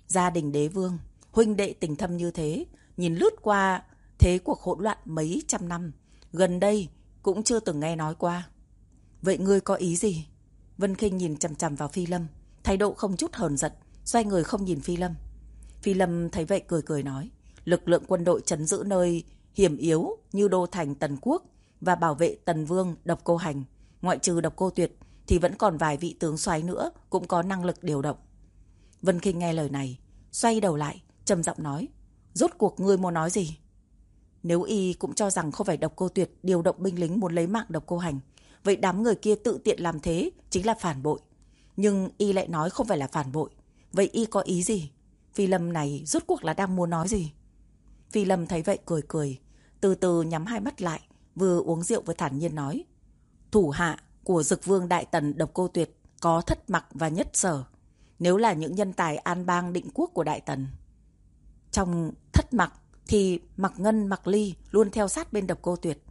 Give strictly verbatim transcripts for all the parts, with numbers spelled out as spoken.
Gia đình đế vương, huynh đệ tình thâm như thế, nhìn lướt qua thế cuộc hỗn loạn mấy trăm năm, gần đây cũng chưa từng nghe nói qua. Vậy ngươi có ý gì? Vân Khinh nhìn chằm chằm vào Phi Lâm, thái độ không chút hờn giận, xoay người không nhìn Phi Lâm. Phi Lâm thấy vậy cười cười nói, lực lượng quân đội trấn giữ nơi hiểm yếu như đô thành Tần Quốc và bảo vệ Tần Vương Độc Cô Hành, ngoại trừ Độc Cô Tuyệt thì vẫn còn vài vị tướng soái nữa cũng có năng lực điều động. Vân Khinh nghe lời này, xoay đầu lại, trầm giọng nói, rốt cuộc ngươi muốn nói gì? Nếu y cũng cho rằng không phải Độc Cô Tuyệt điều động binh lính muốn lấy mạng Độc Cô Hành, vậy đám người kia tự tiện làm thế chính là phản bội. Nhưng y lại nói không phải là phản bội, vậy y có ý gì? Phi Lâm này rốt cuộc là đang muốn nói gì? Phi Lâm thấy vậy cười cười, từ từ nhắm hai mắt lại, vừa uống rượu vừa thản nhiên nói, thủ hạ của Dực Vương Đại Tần Độc Cô Tuyệt có Thất Mặc và Nhất Sở, nếu là những nhân tài an bang định quốc của Đại Tần. Trong Thất Mặc thì Mặc Ngân, Mặc Ly luôn theo sát bên Độc Cô Tuyệt.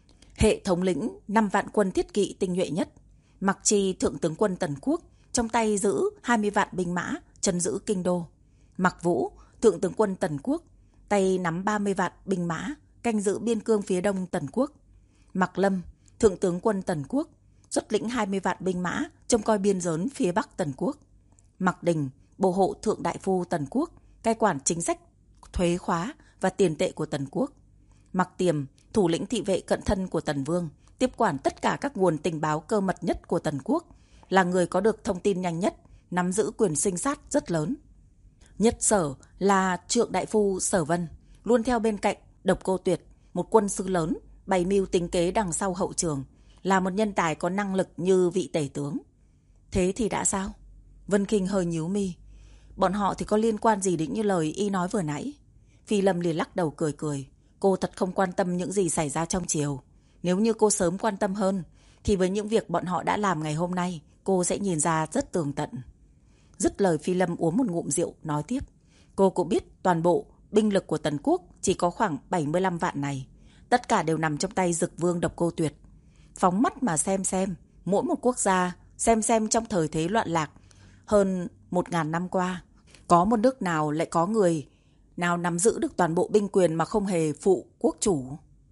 Hệ thống lĩnh năm vạn quân thiết kỵ tinh nhuệ nhất, Mặc Chi thượng tướng quân Tần Quốc trong tay giữ hai mươi vạn binh mã trấn giữ kinh đô. Mặc Vũ thượng tướng quân Tần Quốc tay nắm ba mươi vạn binh mã canh giữ biên cương phía đông Tần Quốc. Mặc Lâm thượng tướng quân Tần Quốc xuất lĩnh hai mươi vạn binh mã trông coi biên giới phía bắc Tần Quốc. Mặc Đình bổ hộ thượng đại phu Tần Quốc cai quản chính sách thuế khóa và tiền tệ của Tần Quốc. Mặc Tiềm thủ lĩnh thị vệ cận thân của Tần Vương, tiếp quản tất cả các nguồn tình báo cơ mật nhất của Tần Quốc, là người có được thông tin nhanh nhất, nắm giữ quyền sinh sát rất lớn. Nhất Sở là trượng đại phu Sở Vân, luôn theo bên cạnh Độc Cô Tuyệt, một quân sư lớn, bày mưu tính kế đằng sau hậu trường, là một nhân tài có năng lực như vị tể tướng. Thế thì đã sao? Vân Khinh hơi nhíu mi. Bọn họ thì có liên quan gì đến như lời y nói vừa nãy? Phi Lâm liền lắc đầu cười cười. Cô thật không quan tâm những gì xảy ra trong triều. Nếu như cô sớm quan tâm hơn, thì với những việc bọn họ đã làm ngày hôm nay, cô sẽ nhìn ra rất tường tận. Dứt lời, Phi Lâm uống một ngụm rượu, nói tiếp. Cô cũng biết toàn bộ binh lực của Tần Quốc chỉ có khoảng bảy mươi lăm vạn này. Tất cả đều nằm trong tay Dực Vương Độc Cô Tuyệt. Phóng mắt mà xem xem, mỗi một quốc gia, xem xem trong thời thế loạn lạc, hơn một ngàn năm qua, có một nước nào lại có người nào nắm giữ được toàn bộ binh quyền mà không hề phụ quốc chủ.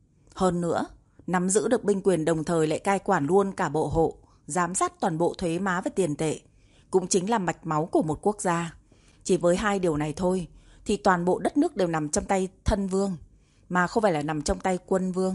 Hơn nữa, nắm giữ được binh quyền đồng thời lại cai quản luôn cả bộ hộ, giám sát toàn bộ thuế má và tiền tệ, cũng chính là mạch máu của một quốc gia. Chỉ với hai điều này thôi, thì toàn bộ đất nước đều nằm trong tay thân vương, mà không phải là nằm trong tay quân vương.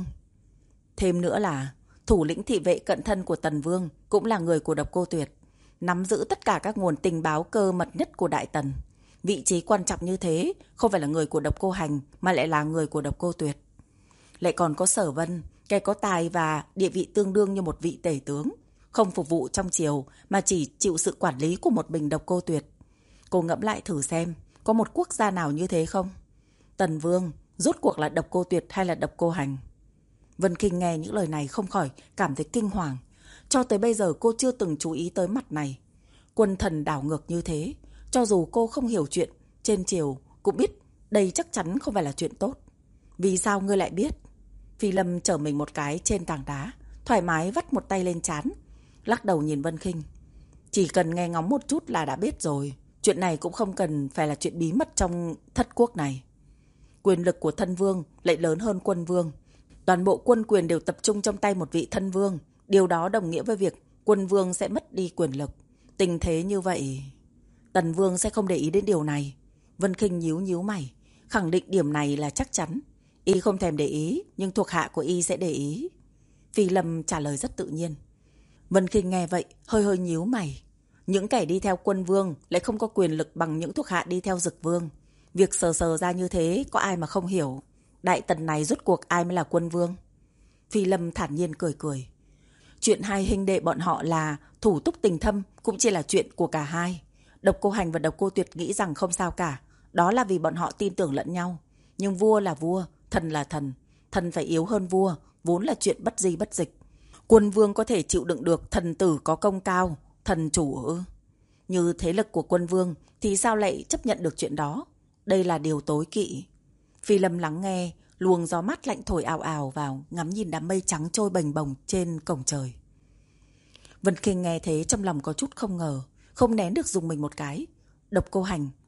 Thêm nữa là, thủ lĩnh thị vệ cận thân của Tần Vương cũng là người của Độc Cô Tuyệt, nắm giữ tất cả các nguồn tình báo cơ mật nhất của Đại Tần. Vị trí quan trọng như thế, không phải là người của Độc Cô Hành, mà lại là người của Độc Cô Tuyệt. Lại còn có Sở Vân, kẻ có tài và địa vị tương đương như một vị tể tướng, không phục vụ trong triều mà chỉ chịu sự quản lý của một mình Độc Cô Tuyệt. Cô ngẫm lại thử xem, có một quốc gia nào như thế không? Tần Vương, rốt cuộc là Độc Cô Tuyệt hay là Độc Cô Hành? Vân Khinh nghe những lời này không khỏi cảm thấy kinh hoàng. Cho tới bây giờ cô chưa từng chú ý tới mặt này. Quân thần đảo ngược như thế, cho dù cô không hiểu chuyện trên triều cũng biết đây chắc chắn không phải là chuyện tốt. Vì sao ngươi lại biết? Phi Lâm trở mình một cái trên tảng đá, thoải mái vắt một tay lên trán, lắc đầu nhìn Vân Khinh. Chỉ cần nghe ngóng một chút là đã biết rồi. Chuyện này cũng không cần phải là chuyện bí mật trong thất quốc này. Quyền lực của thân vương lại lớn hơn quân vương. Toàn bộ quân quyền đều tập trung trong tay một vị thân vương. Điều đó đồng nghĩa với việc quân vương sẽ mất đi quyền lực. Tình thế như vậy, Tần Vương sẽ không để ý đến điều này. Vân Khinh nhíu nhíu mày, khẳng định điểm này là chắc chắn. Y không thèm để ý, nhưng thuộc hạ của Y sẽ để ý. Phi Lâm trả lời rất tự nhiên. Vân Khinh nghe vậy, hơi hơi nhíu mày. Những kẻ đi theo quân vương lại không có quyền lực bằng những thuộc hạ đi theo Dực Vương. Việc sờ sờ ra như thế, có ai mà không hiểu. Đại Tần này rốt cuộc ai mới là quân vương? Phi Lâm thản nhiên cười cười. Chuyện hai huynh đệ bọn họ là thủ túc tình thâm cũng chỉ là chuyện của cả hai. Độc Cô Hành và Độc Cô Tuyệt nghĩ rằng không sao cả. Đó là vì bọn họ tin tưởng lẫn nhau. Nhưng vua là vua, thần là thần. Thần phải yếu hơn vua, vốn là chuyện bất di bất dịch. Quân vương có thể chịu đựng được thần tử có công cao, thần chủ ư? Như thế lực của quân vương thì sao lại chấp nhận được chuyện đó? Đây là điều tối kỵ. Phi Lâm lắng nghe, luồng gió mát lạnh thổi ào ào vào, ngắm nhìn đám mây trắng trôi bềnh bồng trên cổng trời. Vân Khinh nghe thế trong lòng có chút không ngờ, không nén được dùng mình một cái. Độc Cô Hành,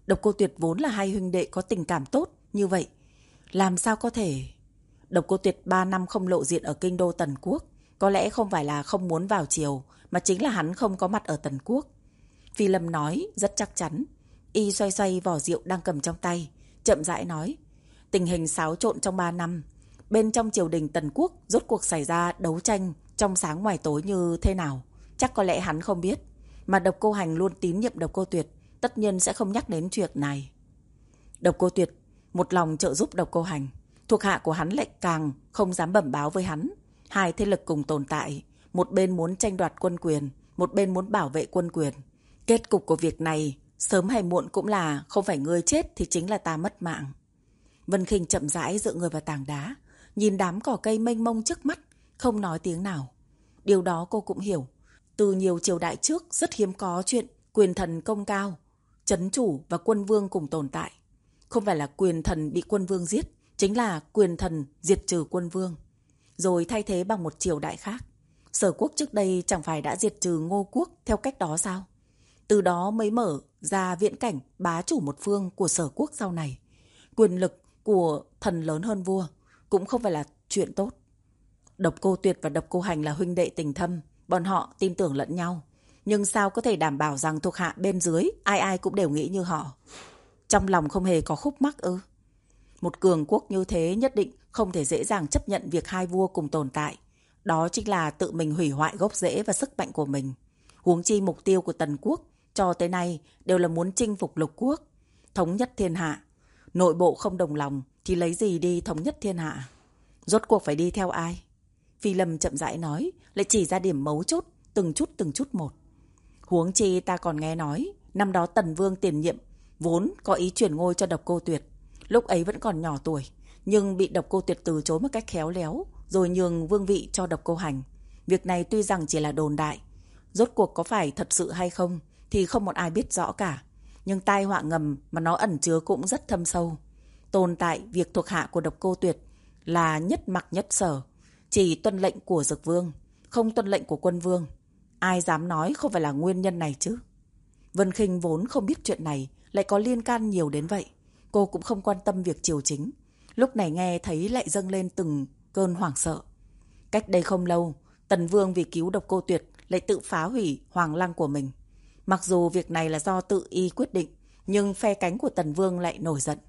Độc Cô Tuyệt vốn là hai huynh đệ có tình cảm tốt như vậy, làm sao có thể? Độc Cô Tuyệt ba năm không lộ diện ở kinh đô Tần Quốc, có lẽ không phải là không muốn vào triều, mà chính là hắn không có mặt ở Tần Quốc. Phi Lâm nói rất chắc chắn. Y xoay xoay vỏ rượu đang cầm trong tay, chậm rãi nói. Tình hình xáo trộn trong ba năm, bên trong triều đình Tần Quốc rốt cuộc xảy ra đấu tranh trong sáng ngoài tối như thế nào, chắc có lẽ hắn không biết. Mà Độc Cô Hành luôn tín nhiệm Độc Cô Tuyệt, tất nhiên sẽ không nhắc đến chuyện này. Độc Cô Tuyệt một lòng trợ giúp Độc Cô Hành, thuộc hạ của hắn lại càng không dám bẩm báo với hắn. Hai thế lực cùng tồn tại, một bên muốn tranh đoạt quân quyền, một bên muốn bảo vệ quân quyền. Kết cục của việc này sớm hay muộn cũng là không phải ngươi chết thì chính là ta mất mạng. Vân Khinh chậm rãi dựa người vào tảng đá, nhìn đám cỏ cây mênh mông trước mắt, không nói tiếng nào. Điều đó cô cũng hiểu. Từ nhiều triều đại trước rất hiếm có chuyện quyền thần công cao, trấn chủ và quân vương cùng tồn tại. Không phải là quyền thần bị quân vương giết, chính là quyền thần diệt trừ quân vương, rồi thay thế bằng một triều đại khác. Sở Quốc trước đây chẳng phải đã diệt trừ Ngô Quốc theo cách đó sao? Từ đó mới mở ra viễn cảnh bá chủ một phương của Sở Quốc sau này. Quyền lực của thần lớn hơn vua cũng không phải là chuyện tốt. Độc Cô Tuyệt và Độc Cô Hành là huynh đệ tình thâm, bọn họ tin tưởng lẫn nhau. Nhưng sao có thể đảm bảo rằng thuộc hạ bên dưới ai ai cũng đều nghĩ như họ? Trong lòng không hề có khúc mắc ư? Một cường quốc như thế nhất định không thể dễ dàng chấp nhận việc hai vua cùng tồn tại. Đó chính là tự mình hủy hoại gốc rễ và sức mạnh của mình. Huống chi mục tiêu của Tần Quốc cho tới nay đều là muốn chinh phục lục quốc, thống nhất thiên hạ. Nội bộ không đồng lòng thì lấy gì đi thống nhất thiên hạ? Rốt cuộc phải đi theo ai? Phi Lâm chậm rãi nói, lại chỉ ra điểm mấu chốt, từng chút từng chút một. Huống chi ta còn nghe nói, năm đó Tần Vương tiền nhiệm vốn có ý chuyển ngôi cho Độc Cô Tuyệt. Lúc ấy vẫn còn nhỏ tuổi, nhưng bị Độc Cô Tuyệt từ chối một cách khéo léo, rồi nhường vương vị cho Độc Cô Hành. Việc này tuy rằng chỉ là đồn đại, rốt cuộc có phải thật sự hay không thì không một ai biết rõ cả. Nhưng tai họa ngầm mà nó ẩn chứa cũng rất thâm sâu. Tồn tại việc thuộc hạ của Độc Cô Tuyệt là nhất mặc nhất sở, chỉ tuân lệnh của Dực Vương, không tuân lệnh của Quân Vương. Ai dám nói không phải là nguyên nhân này chứ? Vân Khinh vốn không biết chuyện này lại có liên can nhiều đến vậy. Cô cũng không quan tâm việc triều chính. Lúc này nghe thấy lại dâng lên từng cơn hoảng sợ. Cách đây không lâu, Tần Vương vì cứu Độc Cô Tuyệt lại tự phá hủy hoàng lăng của mình. Mặc dù việc này là do tự y quyết định, nhưng phe cánh của Tần Vương lại nổi giận.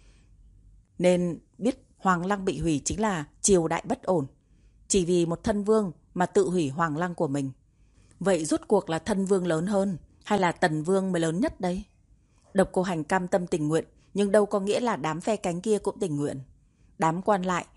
Nên biết hoàng lăng bị hủy chính là triều đại bất ổn. Chỉ vì một thân vương mà tự hủy hoàng lăng của mình. Vậy rốt cuộc là thân vương lớn hơn hay là Tần Vương mới lớn nhất đây? Độc Cô Hành cam tâm tình nguyện, nhưng đâu có nghĩa là đám phe cánh kia cũng tình nguyện. Đám quan lại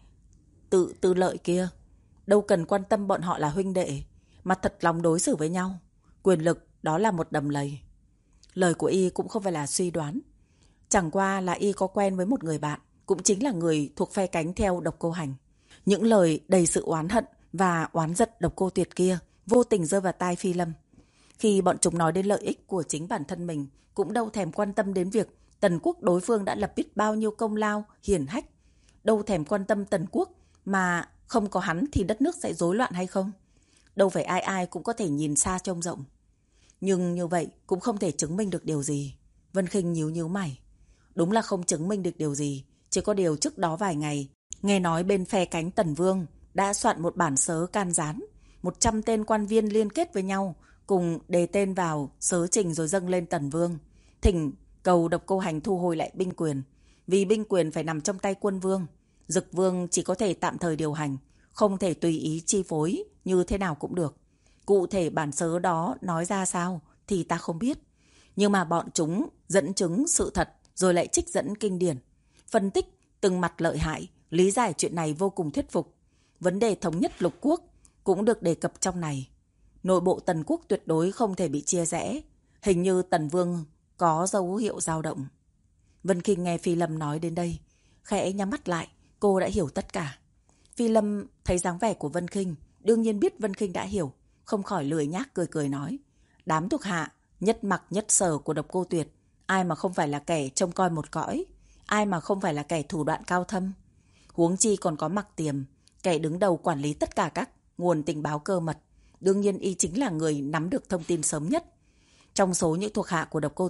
tự tư lợi kia đâu cần quan tâm bọn họ là huynh đệ, mà thật lòng đối xử với nhau. Quyền lực đó là một đầm lầy. Lời của y cũng không phải là suy đoán. Chẳng qua là y có quen với một người bạn, cũng chính là người thuộc phe cánh theo Độc Cô Hành. Những lời đầy sự oán hận và oán giận Độc Cô Tuyệt kia vô tình rơi vào tai Phi Lâm. Khi bọn chúng nói đến lợi ích của chính bản thân mình, cũng đâu thèm quan tâm đến việc Tần Quốc đối phương đã lập biết bao nhiêu công lao hiển hách. Đâu thèm quan tâm Tần Quốc mà không có hắn thì đất nước sẽ rối loạn hay không. Đâu phải ai ai cũng có thể nhìn xa trông rộng. Nhưng như vậy cũng không thể chứng minh được điều gì. Vân Khinh nhíu nhíu mày. Đúng là không chứng minh được điều gì. Chỉ có điều trước đó vài ngày, nghe nói bên phe cánh Tần Vương đã soạn một bản sớ can gián. Một trăm tên quan viên liên kết với nhau, cùng đề tên vào sớ trình rồi dâng lên Tần Vương. Thỉnh cầu Độc Cô Hành thu hồi lại binh quyền. Vì binh quyền phải nằm trong tay Quân Vương. Dực Vương chỉ có thể tạm thời điều hành, không thể tùy ý chi phối như thế nào cũng được. Cụ thể bản sớ đó nói ra sao thì ta không biết. Nhưng mà bọn chúng dẫn chứng sự thật rồi lại trích dẫn kinh điển. Phân tích từng mặt lợi hại, lý giải chuyện này vô cùng thuyết phục. Vấn đề thống nhất lục quốc cũng được đề cập trong này. Nội bộ Tần Quốc tuyệt đối không thể bị chia rẽ. Hình như Tần Vương có dấu hiệu dao động. Vân Khinh nghe Phi Lâm nói đến đây, khẽ nhắm mắt lại, cô đã hiểu tất cả. Phi Lâm thấy dáng vẻ của Vân Khinh, đương nhiên biết Vân Khinh đã hiểu, không khỏi lười nhác cười cười nói. Đám thuộc hạ, nhất mặc nhất sở của Độc Cô Tuyệt, ai mà không phải là kẻ trông coi một cõi, ai mà không phải là kẻ thủ đoạn cao thâm. Huống chi còn có Mặc Tiềm, kẻ đứng đầu quản lý tất cả các nguồn tình báo cơ mật. Đương nhiên y chính là người nắm được thông tin sớm nhất. Trong số những thuộc hạ của Độc Cô Tuyệt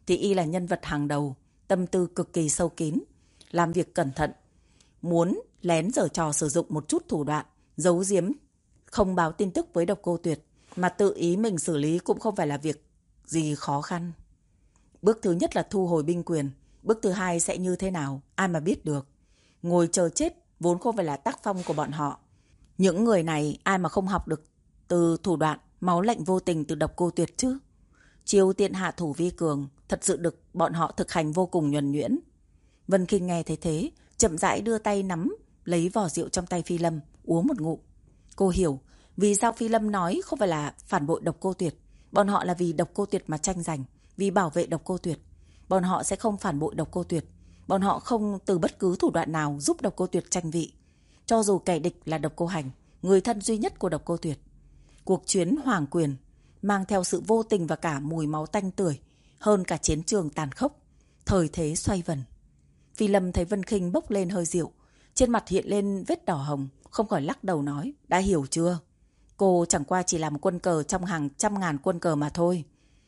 thì y là nhân vật hàng đầu, tâm tư cực kỳ sâu kín, làm việc cẩn thận, muốn lén giở trò sử dụng một chút thủ đoạn, giấu giếm, không báo tin tức với Độc Cô Tuyệt, mà tự ý mình xử lý cũng không phải là việc gì khó khăn. Bước thứ nhất là thu hồi binh quyền, bước thứ hai sẽ như thế nào, ai mà biết được. Ngồi chờ chết vốn không phải là tác phong của bọn họ. Những người này ai mà không học được từ thủ đoạn máu lạnh vô tình từ Độc Cô Tuyệt chứ. Chiêu tiện hạ thủ vi cường thật sự được bọn họ thực hành vô cùng nhuần nhuyễn. Vân Kinh nghe thấy thế, chậm rãi đưa tay nắm lấy vỏ rượu trong tay Phi Lâm, uống một ngụm. Cô hiểu vì sao Phi Lâm nói không phải là phản bội Độc Cô Tuyệt. Bọn họ là vì Độc Cô Tuyệt mà tranh giành, vì bảo vệ Độc Cô Tuyệt. Bọn họ sẽ không phản bội Độc Cô Tuyệt. Bọn họ không từ bất cứ thủ đoạn nào giúp Độc Cô Tuyệt tranh vị. Cho dù kẻ địch là Độc Cô Hành, người thân duy nhất của Độc Cô Tuyệt. Cuộc chiến hoàng quyền mang theo sự vô tình và cả mùi máu tanh tưởi, hơn cả chiến trường tàn khốc. Thời thế xoay vần. Phi Lâm thấy Vân Kinh bốc lên hơi rượu, trên mặt hiện lên vết đỏ hồng, không khỏi lắc đầu nói, đã hiểu chưa? Cô chẳng qua chỉ là một quân cờ trong hàng trăm ngàn quân cờ mà thôi.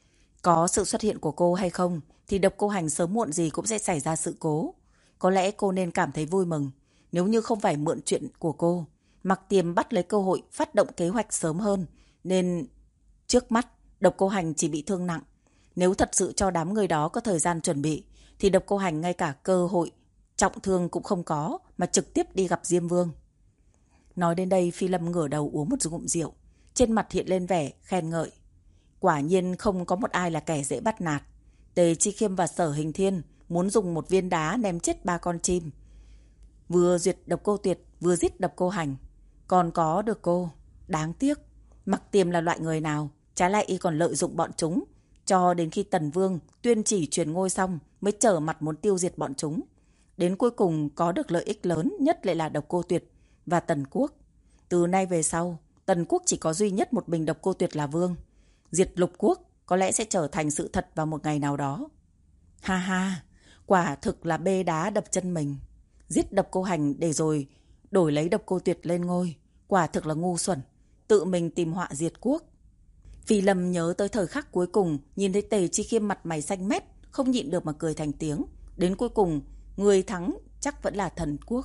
Có sự xuất hiện của cô hay không thì Độc Cô Hành sớm muộn gì cũng sẽ xảy ra sự cố. Có lẽ cô nên cảm thấy vui mừng. Nếu như không phải mượn chuyện của cô, Mặc Tiềm bắt lấy cơ hội phát động kế hoạch sớm hơn, nên trước mắt Độc Cô Hành chỉ bị thương nặng. Nếu thật sự cho đám người đó có thời gian chuẩn bị thì Độc Cô Hành ngay cả cơ hội trọng thương cũng không có, mà trực tiếp đi gặp Diêm Vương. Nói đến đây, Phi Lâm ngửa đầu uống một ngụm rượu, trên mặt hiện lên vẻ khen ngợi. Quả nhiên không có một ai là kẻ dễ bắt nạt. Tề Chi Khiêm và Sở Hình Thiên muốn dùng một viên đá ném chết ba con chim, vừa duyệt Độc Cô Tuyệt, vừa giết Độc Cô Hành, còn có được cô. Đáng tiếc, Mặc Tiềm là loại người nào, trái lại y còn lợi dụng bọn chúng, cho đến khi Tần Vương tuyên chỉ truyền ngôi xong mới trở mặt muốn tiêu diệt bọn chúng. Đến cuối cùng có được lợi ích lớn nhất lại là Độc Cô Tuyệt và Tần Quốc. Từ nay về sau, Tần Quốc chỉ có duy nhất một mình Độc Cô Tuyệt là vương. Diệt lục quốc có lẽ sẽ trở thành sự thật vào một ngày nào đó. Ha ha, quả thực là bê đá đập chân mình. Giết Độc Cô Hành để rồi đổi lấy Độc Cô Tuyệt lên ngôi, quả thực là ngu xuẩn, tự mình tìm họa diệt quốc. Phi Lâm nhớ tới thời khắc cuối cùng, nhìn thấy Tề Chi Khiêm mặt mày xanh mét, không nhịn được mà cười thành tiếng. Đến cuối cùng, người thắng chắc vẫn là Thần Quốc.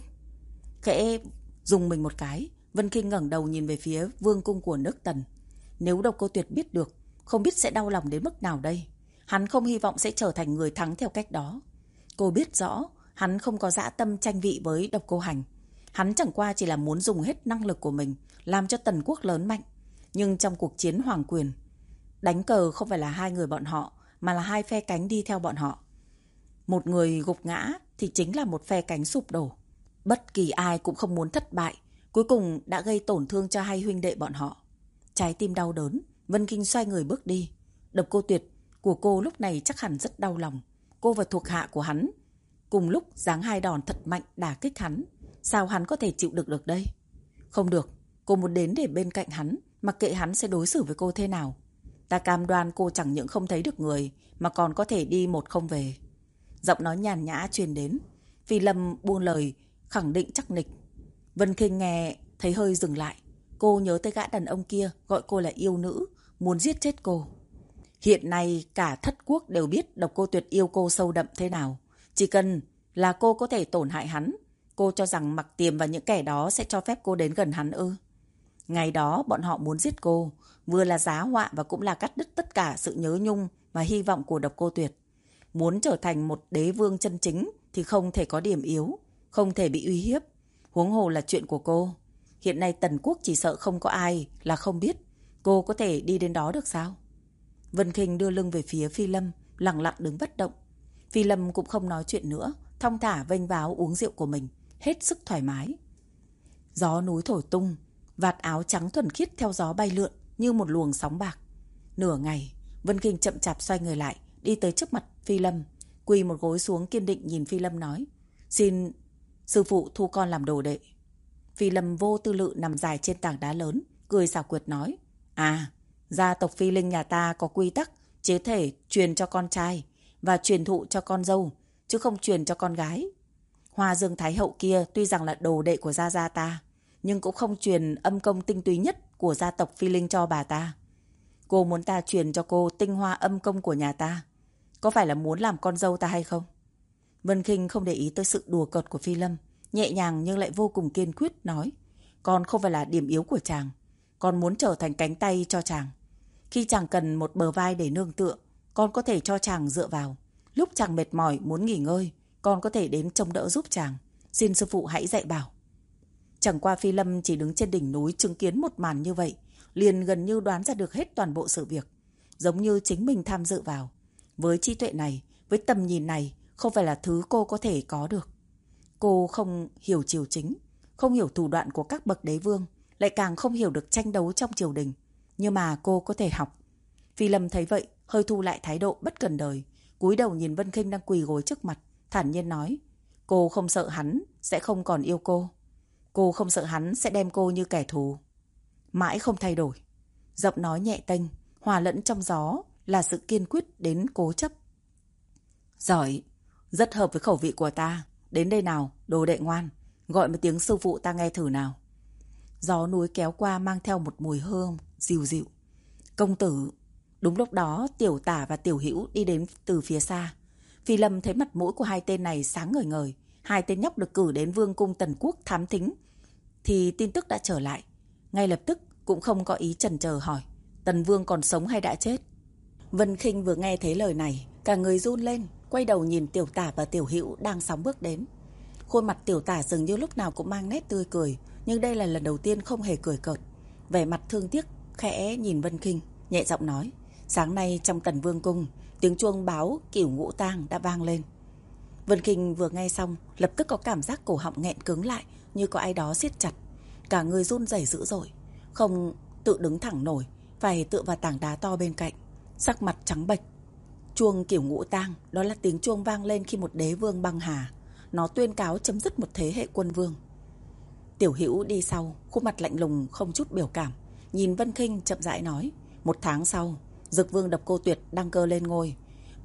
Khẽ dùng mình một cái, Vân Kinh ngẩng đầu nhìn về phía vương cung của nước Tần. Nếu Độc Cô Tuyệt biết được, không biết sẽ đau lòng đến mức nào đây. Hắn không hy vọng sẽ trở thành người thắng theo cách đó. Cô biết rõ, hắn không có dã tâm tranh vị với Độc Cô Hành. Hắn chẳng qua chỉ là muốn dùng hết năng lực của mình, làm cho Tần Quốc lớn mạnh. Nhưng trong cuộc chiến hoàng quyền, đánh cờ không phải là hai người bọn họ, mà là hai phe cánh đi theo bọn họ. Một người gục ngã thì chính là một phe cánh sụp đổ. Bất kỳ ai cũng không muốn thất bại, cuối cùng đã gây tổn thương cho hai huynh đệ bọn họ. Trái tim đau đớn, Vân Kinh xoay người bước đi. Độc Cô Tuyệt của cô lúc này chắc hẳn rất đau lòng. Cô và thuộc hạ của hắn cùng lúc giáng hai đòn thật mạnh đả kích hắn. Sao hắn có thể chịu được được đây? Không được, cô muốn đến để bên cạnh hắn, mặc kệ hắn sẽ đối xử với cô thế nào. Ta cam đoan cô chẳng những không thấy được người, mà còn có thể đi một không về. Giọng nói nhàn nhã truyền đến. Phi Lâm buông lời khẳng định chắc nịch. Vân Kinh nghe thấy hơi dừng lại. Cô nhớ tới gã đàn ông kia gọi cô là yêu nữ, muốn giết chết cô. Hiện nay cả thất quốc đều biết Độc Cô Tuyệt yêu cô sâu đậm thế nào. Chỉ cần là cô có thể tổn hại hắn, cô cho rằng Mặc Tiềm và những kẻ đó sẽ cho phép cô đến gần hắn ư? Ngày đó bọn họ muốn giết cô, vừa là giá họa và cũng là cắt đứt tất cả sự nhớ nhung và hy vọng của Độc Cô Tuyệt. Muốn trở thành một đế vương chân chính thì không thể có điểm yếu, không thể bị uy hiếp. Huống hồ là chuyện của cô. Hiện nay Tần Quốc chỉ sợ không có ai là không biết. Cô có thể đi đến đó được sao? Vân Kinh đưa lưng về phía Phi Lâm, lặng lặng đứng bất động. Phi Lâm cũng không nói chuyện nữa, thong thả vênh váo uống rượu của mình, hết sức thoải mái. Gió núi thổi tung, vạt áo trắng thuần khiết theo gió bay lượn như một luồng sóng bạc. Nửa ngày, Vân Kinh chậm chạp xoay người lại, đi tới trước mặt Phi Lâm, quỳ một gối xuống kiên định nhìn Phi Lâm nói: "Xin sư phụ thu con làm đồ đệ." Phi Lâm vô tư lự nằm dài trên tảng đá lớn, cười xảo quyệt nói: "À, gia tộc Phi Linh nhà ta có quy tắc chế thể truyền cho con trai và truyền thụ cho con dâu, chứ không truyền cho con gái. Hoa Dương Thái Hậu kia tuy rằng là đồ đệ của gia gia ta, nhưng cũng không truyền âm công tinh túy nhất của gia tộc Phi Linh cho bà ta. Cô muốn ta truyền cho cô tinh hoa âm công của nhà ta. có phải là muốn làm con dâu ta hay không? Vân Khinh không để ý tới sự đùa cợt của Phi Lâm, nhẹ nhàng nhưng lại vô cùng kiên quyết nói, con không phải là điểm yếu của chàng, con muốn trở thành cánh tay cho chàng. Khi chàng cần một bờ vai để nương tựa, con có thể cho chàng dựa vào. Lúc chàng mệt mỏi muốn nghỉ ngơi, con có thể đến trông đỡ giúp chàng. Xin sư phụ hãy dạy bảo. Chẳng qua Phi Lâm chỉ đứng trên đỉnh núi chứng kiến một màn như vậy, liền gần như đoán ra được hết toàn bộ sự việc, giống như chính mình tham dự vào. Với trí tuệ này, với tầm nhìn này, không phải là thứ cô có thể có được. Cô không hiểu triều chính, không hiểu thủ đoạn của các bậc đế vương, lại càng không hiểu được tranh đấu trong triều đình. Nhưng mà cô có thể học. Phi Lâm thấy vậy, hơi thu lại thái độ bất cần đời, cúi đầu nhìn Vân Khinh đang quỳ gối trước mặt, thản nhiên nói, cô không sợ hắn sẽ không còn yêu cô. Cô không sợ hắn sẽ đem cô như kẻ thù. Mãi không thay đổi. Giọng nói nhẹ tênh, hòa lẫn trong gió là sự kiên quyết đến cố chấp. Giỏi, rất hợp với khẩu vị của ta. Đến đây nào, đồ đệ ngoan, gọi một tiếng sư phụ ta nghe thử nào. Gió núi kéo qua mang theo một mùi hương dịu dịu. Công tử. Đúng lúc đó Tiểu Tả và Tiểu Hữu đi đến từ phía xa. Phi Lâm thấy mặt mũi của hai tên này sáng ngời ngời. Hai tên nhóc được cử đến Vương cung Tần Quốc thám thính thì tin tức đã trở lại. Ngay lập tức cũng không có ý chần chờ hỏi, Tần Vương còn sống hay đã chết? Vân Khinh vừa nghe thấy lời này, cả người run lên, quay đầu nhìn Tiểu Tả và Tiểu Hữu đang sóng bước đến. Khuôn mặt Tiểu Tả dường như lúc nào cũng mang nét tươi cười, nhưng đây là lần đầu tiên không hề cười cợt. Vẻ mặt thương tiếc khẽ nhìn Vân Khinh, nhẹ giọng nói, sáng nay trong Tần Vương cung, tiếng chuông báo Cửu Ngũ Tang đã vang lên. Vân Khinh vừa nghe xong, lập tức có cảm giác cổ họng nghẹn cứng lại, như có ai đó siết chặt. Cả người run rẩy dữ dội, không tự đứng thẳng nổi, phải tựa vào tảng đá to bên cạnh, sắc mặt trắng bệch. Chuông Cửu Ngũ Tang, đó là tiếng chuông vang lên khi một đế vương băng hà. Nó tuyên cáo chấm dứt một thế hệ quân vương. Tiểu Hữu đi sau, khuôn mặt lạnh lùng không chút biểu cảm, nhìn Vân Khinh chậm rãi nói, một tháng sau, Dực Vương Độc Cô Tuyệt đăng cơ lên ngôi,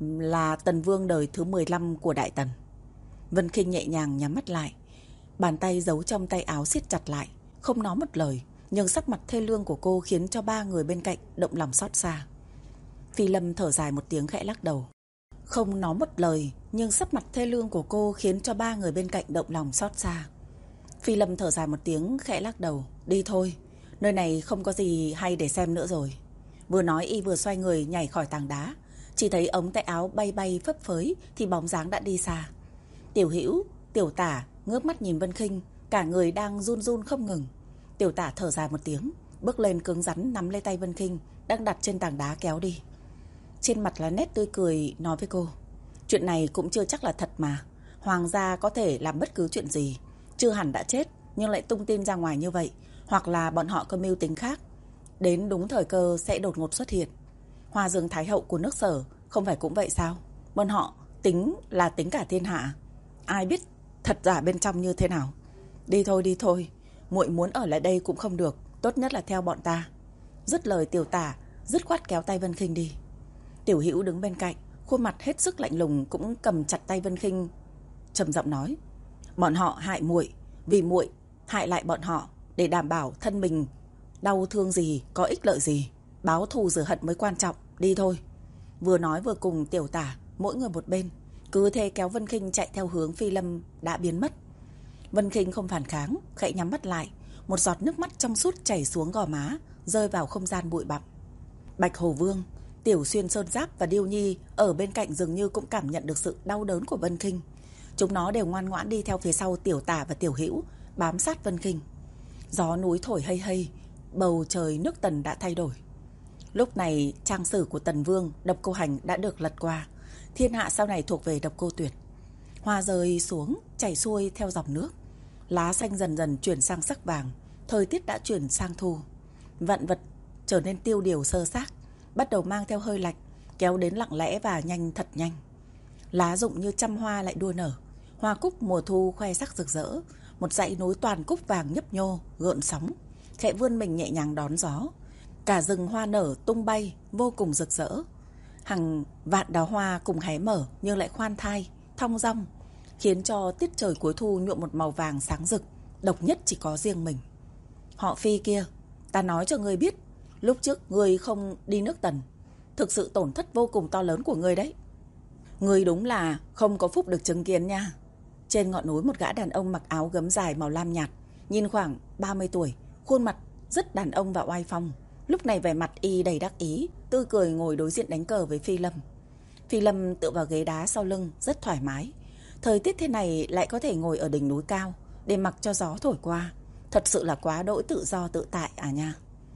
là Tần Vương đời thứ mười lăm của Đại Tần. Vân Khinh nhẹ nhàng nhắm mắt lại, bàn tay giấu trong tay áo siết chặt lại, không nói một lời, nhưng sắc mặt thê lương của cô khiến cho ba người bên cạnh động lòng xót xa. Phi Lâm thở dài một tiếng khẽ lắc đầu. Không nói một lời, nhưng sắc mặt thê lương của cô khiến cho ba người bên cạnh động lòng xót xa. Phi Lâm thở dài một tiếng khẽ lắc đầu. Đi thôi, nơi này không có gì hay để xem nữa rồi. Vừa nói y vừa xoay người nhảy khỏi tảng đá. Chỉ thấy ống tay áo bay bay phấp phới thì bóng dáng đã đi xa. Tiểu Hữu, Tiểu Tả ngước mắt nhìn Vân Khinh, cả người đang run run không ngừng. Tiểu Tả thở dài một tiếng, bước lên cứng rắn nắm lấy tay Vân Khinh đang đặt trên tảng đá kéo đi. Trên mặt là nét tươi cười, nói với cô, chuyện này cũng chưa chắc là thật mà. Hoàng gia có thể làm bất cứ chuyện gì, chưa hẳn đã chết nhưng lại tung tin ra ngoài như vậy, hoặc là bọn họ có mưu tính khác, đến đúng thời cơ sẽ đột ngột xuất hiện. Hoa Dương Thái hậu của nước Sở không phải cũng vậy sao? Bọn họ tính là tính cả thiên hạ, ai biết thật giả bên trong như thế nào. Đi thôi đi thôi, muội muốn ở lại đây cũng không được, tốt nhất là theo bọn ta. Dứt lời Tiểu Tả dứt khoát kéo tay Vân Khinh đi. Tiểu Hữu đứng bên cạnh, khuôn mặt hết sức lạnh lùng cũng cầm chặt tay Vân Khinh, trầm giọng nói, bọn họ hại muội, vì muội hại lại bọn họ, để đảm bảo thân mình đau thương gì, có ích lợi gì, báo thù rửa hận mới quan trọng. Đi thôi. Vừa nói vừa cùng Tiểu Tả mỗi người một bên, cứ thế kéo Vân Khinh chạy theo hướng Phi Lâm đã biến mất. Vân Khinh không phản kháng, khẽ nhắm mắt lại, một giọt nước mắt trong suốt chảy xuống gò má, rơi vào không gian bụi bặm. Bạch Hổ Vương, Tiểu Xuyên Sơn Giáp và Điêu Nhi ở bên cạnh dường như cũng cảm nhận được sự đau đớn của Vân Khinh. Chúng nó đều ngoan ngoãn đi theo phía sau Tiểu Tả và Tiểu Hữu, bám sát Vân Khinh. Gió núi thổi hây hây, bầu trời nước Tần đã thay đổi. Lúc này trang sử của Tần Vương Độc Cô Hành đã được lật qua, thiên hạ sau này thuộc về Độc Cô Tuyệt. Hoa rơi xuống chảy xuôi theo dòng nước, lá xanh dần dần chuyển sang sắc vàng, thời tiết đã chuyển sang thu. Vạn vật trở nên tiêu điều sơ xác, bắt đầu mang theo hơi lạnh, kéo đến lặng lẽ và nhanh thật nhanh. Lá rụng như trăm hoa lại đua nở, hoa cúc mùa thu khoe sắc rực rỡ, một dãy núi toàn cúc vàng nhấp nhô gợn sóng, khẽ vươn mình nhẹ nhàng đón gió. Cả rừng hoa nở tung bay vô cùng rực rỡ, hàng vạn đóa hoa cùng hé mở nhưng lại khoan thai thong dong, khiến cho tiết trời cuối thu nhuộm một màu vàng sáng rực, độc nhất chỉ có riêng mình. Họ Phi kia, ta nói cho ngươi biết, lúc trước ngươi không đi nước Tần, thực sự tổn thất vô cùng to lớn của ngươi đấy. Ngươi đúng là không có phúc được chứng kiến nha. Trên ngọn núi một gã đàn ông mặc áo gấm dài màu lam nhạt, nhìn khoảng ba mươi tuổi, khuôn mặt rất đàn ông và oai phong. Lúc này vẻ mặt y đầy đắc ý, tươi cười ngồi đối diện đánh cờ với Phi Lâm. Phi Lâm tựa vào ghế đá sau lưng rất thoải mái. Thời tiết thế này lại có thể ngồi ở đỉnh núi cao để mặc cho gió thổi qua. Thật sự là quá đỗi tự do tự tại à nha.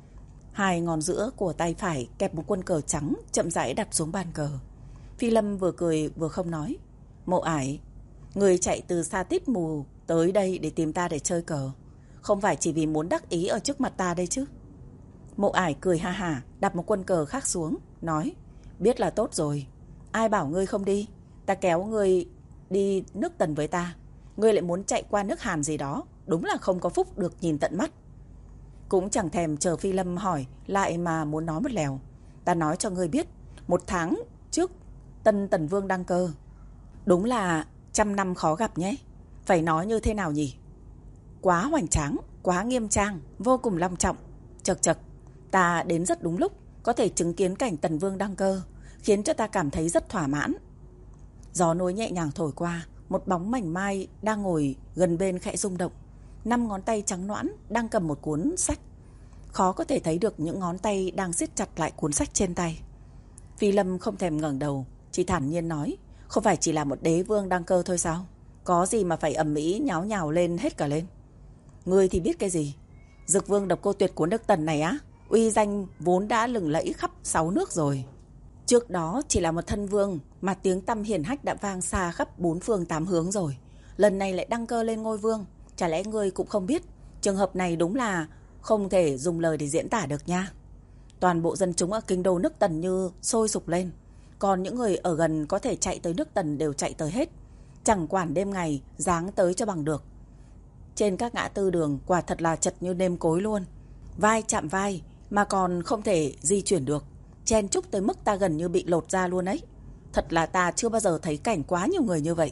Hai ngón giữa của tay phải kẹp một quân cờ trắng chậm rãi đặt xuống bàn cờ. Phi Lâm vừa cười vừa không nói. Mộ Ải, người chạy từ Sa Tít Mù tới đây để tìm ta để chơi cờ, không phải chỉ vì muốn đắc ý ở trước mặt ta đây chứ? Mộ Ải cười ha hả, đặt một quân cờ khác xuống, nói. Biết là tốt rồi. Ai bảo ngươi không đi? Ta kéo ngươi đi nước Tần với ta, ngươi lại muốn chạy qua nước Hàn gì đó. Đúng là không có phúc được nhìn tận mắt. Cũng chẳng thèm chờ Phi Lâm hỏi lại mà muốn nói một lèo. Ta nói cho ngươi biết, một tháng trước Tân Tần Vương đăng cơ. Đúng là trăm năm khó gặp nhé. Phải nói như thế nào nhỉ? Quá hoành tráng, quá nghiêm trang, vô cùng long trọng. Chật chật, ta đến rất đúng lúc, có thể chứng kiến cảnh Tần Vương đăng cơ, khiến cho ta cảm thấy rất thỏa mãn. Gió núi nhẹ nhàng thổi qua, một bóng mảnh mai đang ngồi gần bên khẽ rung động. Năm ngón tay trắng nõn đang cầm một cuốn sách. Khó có thể thấy được những ngón tay đang siết chặt lại cuốn sách trên tay. Phi Lâm không thèm ngẩng đầu, chỉ thản nhiên nói. Không phải chỉ là một đế vương đăng cơ thôi sao? Có gì mà phải ầm ĩ nháo nhào lên hết cả lên? Ngươi thì biết cái gì? Dực Vương Độc Cô Tuyệt của nước Tần này á, uy danh vốn đã lừng lẫy khắp sáu nước rồi. Trước đó chỉ là một thân vương mà tiếng tăm hiển hách đã vang xa khắp bốn phương tám hướng rồi. Lần này lại đăng cơ lên ngôi vương. Chả lẽ ngươi cũng không biết? Trường hợp này đúng là không thể dùng lời để diễn tả được nha. Toàn bộ dân chúng ở kinh đô nước Tần như sôi sục lên. Còn những người ở gần có thể chạy tới nước Tần đều chạy tới hết. Chẳng quản đêm ngày dáng tới cho bằng được. Trên các ngã tư đường quả thật là chật như nêm cối luôn. Vai chạm vai mà còn không thể di chuyển được. Chen chúc tới mức ta gần như bị lột ra luôn ấy. Thật là ta chưa bao giờ thấy cảnh quá nhiều người như vậy.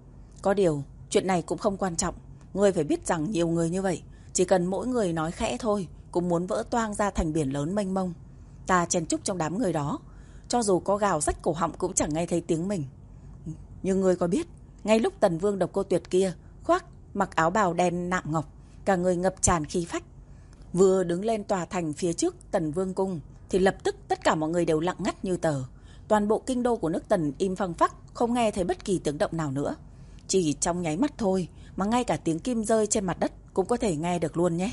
Có điều chuyện này cũng không quan trọng. Ngươi phải biết rằng nhiều người như vậy, chỉ cần mỗi người nói khẽ thôi cũng muốn vỡ toang ra thành biển lớn mênh mông. Ta chen chúc trong đám người đó, cho dù có gào rách cổ họng cũng chẳng nghe thấy tiếng mình. Nhưng ngươi có biết, ngay lúc Tần Vương Độc Cô Tuyệt kia khoác mặc áo bào đen nạm ngọc, cả người ngập tràn khí phách, vừa đứng lên tòa thành phía trước Tần Vương cung, thì lập tức tất cả mọi người đều lặng ngắt như tờ. Toàn bộ kinh đô của nước Tần im phăng phắc, không nghe thấy bất kỳ tiếng động nào nữa. Chỉ trong nháy mắt thôi mà ngay cả tiếng kim rơi trên mặt đất cũng có thể nghe được luôn nhé.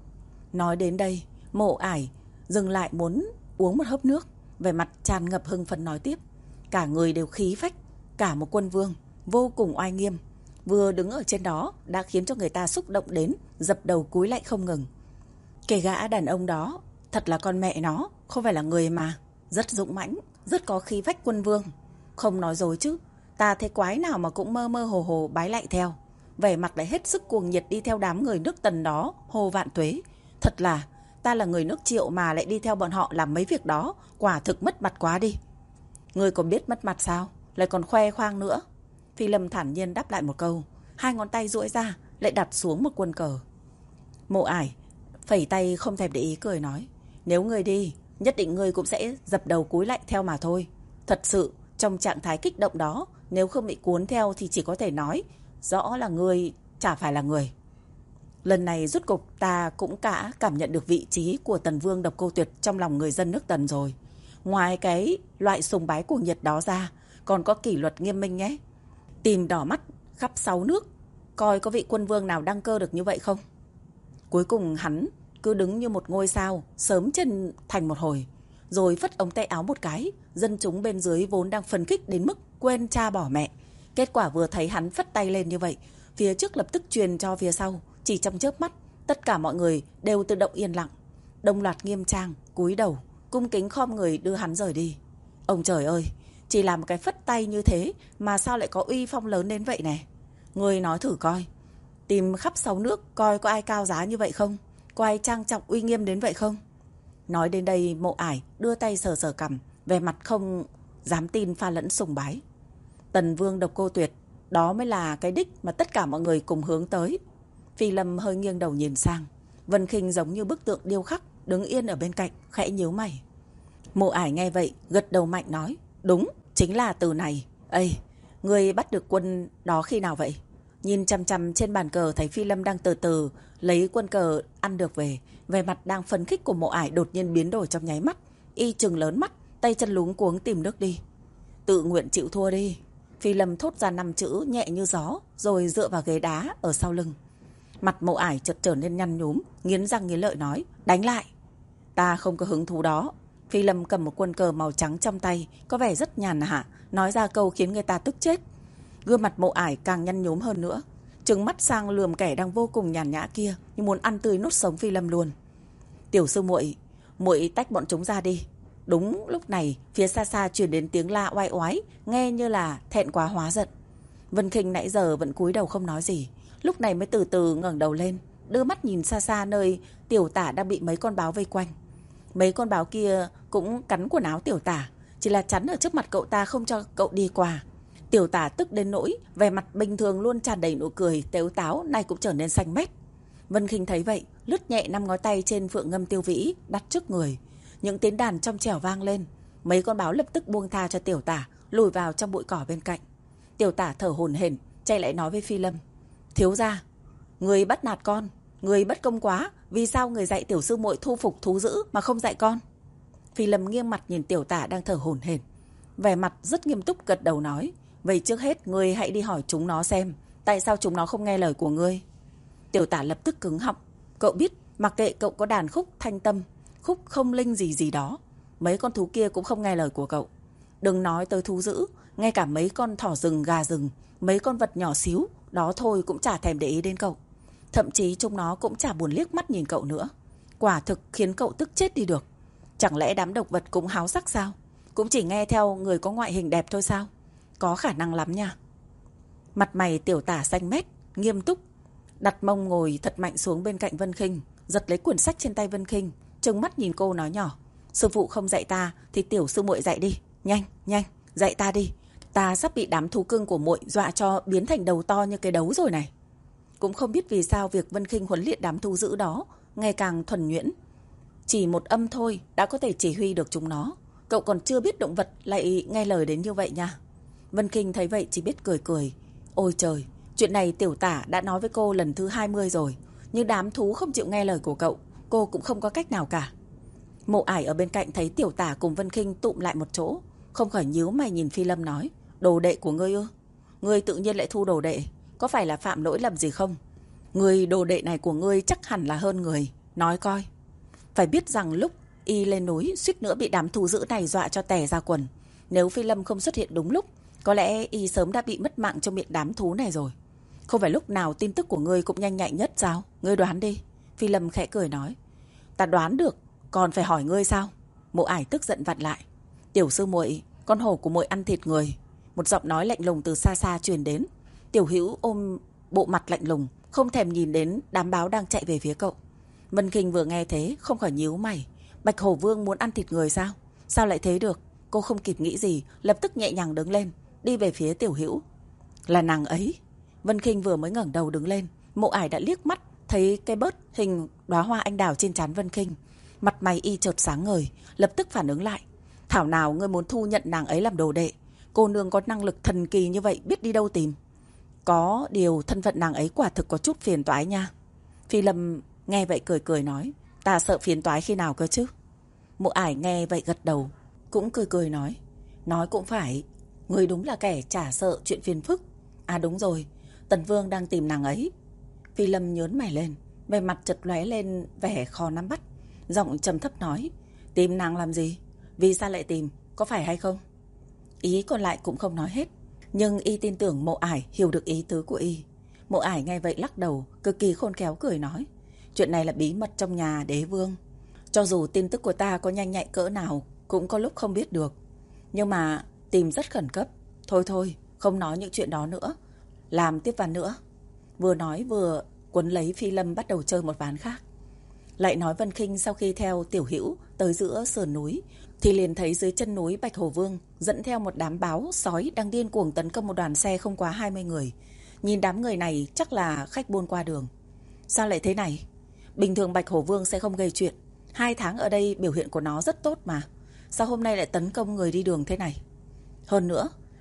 Nói đến đây, Mộ Ải dừng lại muốn uống một hớp nước, vẻ mặt tràn ngập hưng phấn nói tiếp. Cả người đều khí phách, cả một quân vương vô cùng oai nghiêm, vừa đứng ở trên đó đã khiến cho người ta xúc động đến dập đầu cúi lạy không ngừng. Kể gã đàn ông đó thật là con mẹ nó, không phải là người mà. Rất dũng mãnh, rất có khí phách quân vương. Không nói dối chứ, ta thấy quái nào mà cũng mơ mơ hồ hồ bái lạy theo. Vẻ mặt lại hết sức cuồng nhiệt đi theo đám người nước Tần đó hô vạn tuế. Thật là ta là người nước Triệu mà lại đi theo bọn họ làm mấy việc đó, quả thực mất mặt quá đi. Ngươi còn biết mất mặt sao, lại còn khoe khoang nữa. Phi Lâm thản nhiên đáp lại một câu, hai ngón tay duỗi ra lại đặt xuống một quân cờ. Mộ Ải phẩy tay không thèm để ý cười nói. Nếu ngươi đi, nhất định ngươi cũng sẽ dập đầu cúi lạy theo mà thôi. Thật sự trong trạng thái kích động đó, nếu không bị cuốn theo thì chỉ có thể nói rõ là ngươi chả phải là người. Lần này rút cục ta cũng cả cảm nhận được vị trí của Tần Vương Độc Cô Tuyệt trong lòng người dân nước Tần rồi. Ngoài cái loại sùng bái cuồng nhiệt đó ra, còn có kỷ luật nghiêm minh nhé. Tìm đỏ mắt khắp sáu nước, coi có vị quân vương nào đăng cơ được như vậy không. Cuối cùng hắn cứ đứng như một ngôi sao sớm trên thành một hồi, rồi phất ống tay áo một cái. Dân chúng bên dưới vốn đang phấn khích đến mức quên cha bỏ mẹ. Kết quả vừa thấy hắn phất tay lên như vậy, phía trước lập tức truyền cho phía sau. Chỉ trong chớp mắt, tất cả mọi người đều tự động yên lặng, đồng loạt nghiêm trang cúi đầu cung kính khom người đưa hắn rời đi. Ông trời ơi, chỉ làm một cái phất tay như thế mà sao lại có uy phong lớn đến vậy này. Ngươi nói thử coi, tìm khắp sáu nước coi có ai cao giá như vậy không, có ai trang trọng uy nghiêm đến vậy không. Nói đến đây, Mộ Ải đưa tay sờ sờ cằm, vẻ mặt không dám tin pha lẫn sùng bái. Tần Vương Độc Cô Tuyệt, đó mới là cái đích mà tất cả mọi người cùng hướng tới. Phi Lâm hơi nghiêng đầu nhìn sang, Vân Khinh giống như bức tượng điêu khắc đứng yên ở bên cạnh, khẽ nhíu mày. Mộ Ải nghe vậy gật đầu mạnh nói, đúng, chính là từ này. Ây, ngươi bắt được quân đó khi nào vậy? Nhìn chằm chằm trên bàn cờ thấy Phi Lâm đang từ từ lấy quân cờ ăn được về. Vẻ mặt đang phấn khích của Mộ Ải đột nhiên biến đổi trong nháy mắt. Y trừng lớn mắt, tay chân luống cuống tìm nước đi. Tự nguyện chịu thua đi. Phi Lâm thốt ra năm chữ nhẹ như gió, rồi dựa vào ghế đá ở sau lưng. Mặt Mộ Ải chợt trở nên nhăn nhúm, nghiến răng nghiến lợi nói, đánh lại. Ta không có hứng thú đó. Phi Lâm cầm một quân cờ màu trắng trong tay, có vẻ rất nhàn hạ, nói ra câu khiến người ta tức chết. Gương mặt Mộ Ải càng nhăn nhúm hơn nữa, trừng mắt sang lườm kẻ đang vô cùng nhàn nhã kia, như muốn ăn tươi nuốt sống Phi Lâm luôn. Tiểu sư muội, muội tách bọn chúng ra đi. Đúng lúc này, phía xa xa truyền đến tiếng la oai oái, nghe như là thẹn quá hóa giận. Vân Khinh nãy giờ vẫn cúi đầu không nói gì, lúc này mới từ từ ngẩng đầu lên, đưa mắt nhìn xa xa nơi Tiểu Tả đang bị mấy con báo vây quanh. Mấy con báo kia cũng cắn quần áo Tiểu Tả, chỉ là chắn ở trước mặt cậu ta không cho cậu đi qua. Tiểu Tả tức đến nỗi vẻ mặt bình thường luôn tràn đầy nụ cười tếu táo nay cũng trở nên xanh mét. Vân Khinh thấy vậy, lướt nhẹ năm ngón tay trên phượng ngâm tiêu vĩ đặt trước người. Những tiếng đàn trong trẻo vang lên, mấy con báo lập tức buông tha cho Tiểu Tả, lùi vào trong bụi cỏ bên cạnh. Tiểu Tả thở hổn hển, chạy lại nói với Phi Lâm, thiếu gia, người bắt nạt con, người bất công quá, vì sao người dạy tiểu sư muội thu phục thú dữ mà không dạy con? Phi Lâm nghiêng mặt nhìn Tiểu Tả đang thở hổn hển, vẻ mặt rất nghiêm túc gật đầu nói, vậy trước hết ngươi hãy đi hỏi chúng nó xem, tại sao chúng nó không nghe lời của ngươi. Tiểu Tả lập tức cứng họng, cậu biết mặc kệ cậu có đàn khúc thanh tâm, khúc không linh gì gì đó, mấy con thú kia cũng không nghe lời của cậu. Đừng nói tới thú dữ, ngay cả mấy con thỏ rừng, gà rừng, mấy con vật nhỏ xíu đó thôi cũng chả thèm để ý đến cậu. Thậm chí chúng nó cũng chả buồn liếc mắt nhìn cậu nữa. Quả thực khiến cậu tức chết đi được. Chẳng lẽ đám độc vật cũng háo sắc sao? Cũng chỉ nghe theo người có ngoại hình đẹp thôi sao? Có khả năng lắm nha. Mặt mày Tiểu Tả xanh mét, nghiêm túc, đặt mông ngồi thật mạnh xuống bên cạnh Vân Khinh, giật lấy quyển sách trên tay Vân Khinh, trừng mắt nhìn cô nói nhỏ, sư phụ không dạy ta thì tiểu sư muội dạy đi, nhanh, nhanh, dạy ta đi. Ta sắp bị đám thú cưng của muội dọa cho biến thành đầu to như cái đấu rồi này. Cũng không biết vì sao việc Vân Khinh huấn luyện đám thú dữ đó ngày càng thuần nhuyễn. Chỉ một âm thôi đã có thể chỉ huy được chúng nó. Cậu còn chưa biết động vật lại nghe lời đến như vậy nha. Vân Khinh thấy vậy chỉ biết cười cười. Ôi trời, chuyện này Tiểu Tả đã nói với cô lần thứ hai mươi rồi, nhưng đám thú không chịu nghe lời của cậu, cô cũng không có cách nào cả. Mộ Ải ở bên cạnh thấy Tiểu Tả cùng Vân Khinh tụm lại một chỗ, không khỏi nhíu mày nhìn Phi Lâm nói, đồ đệ của ngươi ư? Ngươi tự nhiên lại thu đồ đệ, có phải là phạm lỗi lầm gì không? Người đồ đệ này của ngươi chắc hẳn là hơn người, nói coi. Phải biết rằng lúc y lên núi suýt nữa bị đám thú dữ này dọa cho tè ra quần. Nếu Phi Lâm không xuất hiện đúng lúc, có lẽ y sớm đã bị mất mạng trong miệng đám thú này rồi. Không phải lúc nào tin tức của ngươi cũng nhanh nhạy nhất sao? Ngươi đoán đi. Phi Lâm khẽ cười nói. Ta đoán được, còn phải hỏi ngươi sao? Mộ Ải tức giận vặn lại. Tiểu sư muội, con hổ của muội ăn thịt người. Một giọng nói lạnh lùng từ xa xa truyền đến. Tiểu Hữu ôm bộ mặt lạnh lùng, không thèm nhìn đến đám báo đang chạy về phía cậu. Vân Khinh vừa nghe thế không khỏi nhíu mày. Bạch Hổ Vương muốn ăn thịt người sao? Sao lại thế được? Cô không kịp nghĩ gì, lập tức nhẹ nhàng đứng lên, đi về phía Tiểu Hữu. Là nàng ấy. Vân Khinh vừa mới ngẩng đầu đứng lên, Mộ Ải đã liếc mắt thấy cái bớt hình đóa hoa anh đào trên trán Vân Khinh. Mặt mày y chợt sáng ngời, lập tức phản ứng lại. Thảo nào ngươi muốn thu nhận nàng ấy làm đồ đệ? Cô nương có năng lực thần kỳ như vậy biết đi đâu tìm? Có điều thân phận nàng ấy quả thực có chút phiền toái nha. Phi Lâm nghe vậy cười cười nói, ta sợ phiền toái khi nào cơ chứ? Mộ Ải nghe vậy gật đầu, cũng cười cười nói, nói cũng phải, ngươi đúng là kẻ chả sợ chuyện phiền phức. À đúng rồi, Tần Vương đang tìm nàng ấy. Phi Lâm nhớn mày lên, vẻ mặt chợt lóe lên vẻ khó nắm bắt, giọng trầm thấp nói, tìm nàng làm gì? Vì sao lại tìm, có phải hay không? Ý còn lại cũng không nói hết, nhưng y tin tưởng Mộ Ải hiểu được ý tứ của y. Mộ Ải nghe vậy lắc đầu, cực kỳ khôn khéo cười nói, chuyện này là bí mật trong nhà đế vương. Cho dù tin tức của ta có nhanh nhạy cỡ nào, cũng có lúc không biết được. Nhưng mà tìm rất khẩn cấp. Thôi thôi, không nói những chuyện đó nữa, làm tiếp ván nữa. Vừa nói vừa quấn lấy Phi Lâm bắt đầu chơi một ván khác. Lại nói Vân Khinh sau khi theo Tiểu Hữu tới giữa sườn núi, thì liền thấy dưới chân núi Bạch Hổ Vương dẫn theo một đám báo sói đang điên cuồng tấn công một đoàn xe không quá hai mươi người. Nhìn đám người này chắc là khách buôn qua đường. Sao lại thế này? Bình thường Bạch Hổ Vương sẽ không gây chuyện, hai tháng ở đây biểu hiện của nó rất tốt mà. Sao hôm nay lại tấn công người đi đường thế này? Hơn nữa,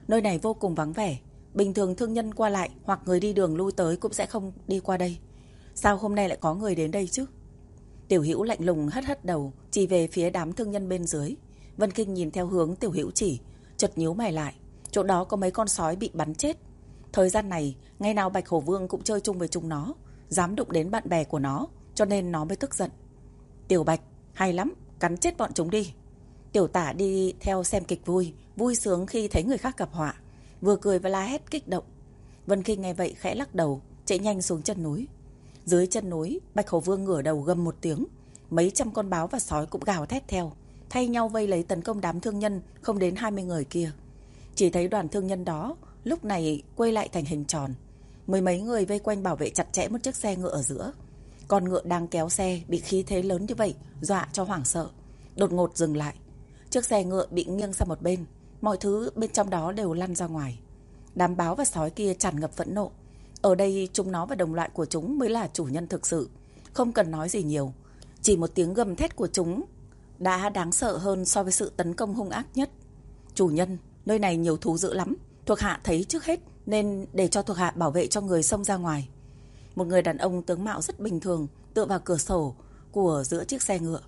Nơi này vô cùng vắng vẻ, bình thường thương nhân qua lại hoặc người đi đường lui tới cũng sẽ không đi qua đây. Sao hôm nay lại có người đến đây chứ? Tiểu Hữu lạnh lùng hất hất đầu, chỉ về phía đám thương nhân bên dưới. Vân Kinh nhìn theo hướng Tiểu Hữu chỉ, chợt nhíu mày lại. Chỗ đó có mấy con sói bị bắn chết. Thời gian này, ngày nào Bạch Hổ Vương cũng chơi chung với chúng nó, dám đụng đến bạn bè của nó, cho nên nó mới tức giận. Tiểu Bạch, hay lắm, cắn chết bọn chúng đi. Tiểu Tả đi theo xem kịch vui, vui sướng khi thấy người khác gặp họa, vừa cười và la hét kích động. Vân Kinh nghe vậy khẽ lắc đầu, chạy nhanh xuống chân núi. Dưới chân núi, Bạch Hổ Vương ngửa đầu gầm một tiếng, mấy trăm con báo và sói cũng gào thét theo, thay nhau vây lấy tấn công đám thương nhân không đến hai mươi người kia. Chỉ thấy đoàn thương nhân đó lúc này quay lại thành hình tròn, mười mấy người vây quanh bảo vệ chặt chẽ một chiếc xe ngựa ở giữa. Con ngựa đang kéo xe bị khí thế lớn như vậy dọa cho hoảng sợ, đột ngột dừng lại. Chiếc xe ngựa bị nghiêng sang một bên, mọi thứ bên trong đó đều lăn ra ngoài. Đám báo và sói kia tràn ngập phẫn nộ. Ở đây chúng nó và đồng loại của chúng mới là chủ nhân thực sự, không cần nói gì nhiều. Chỉ một tiếng gầm thét của chúng đã đáng sợ hơn so với sự tấn công hung ác nhất. Chủ nhân, nơi này nhiều thú dữ lắm, thuộc hạ thấy trước hết nên để cho thuộc hạ bảo vệ cho người xông ra ngoài. Một người đàn ông tướng mạo rất bình thường tựa vào cửa sổ của giữa chiếc xe ngựa,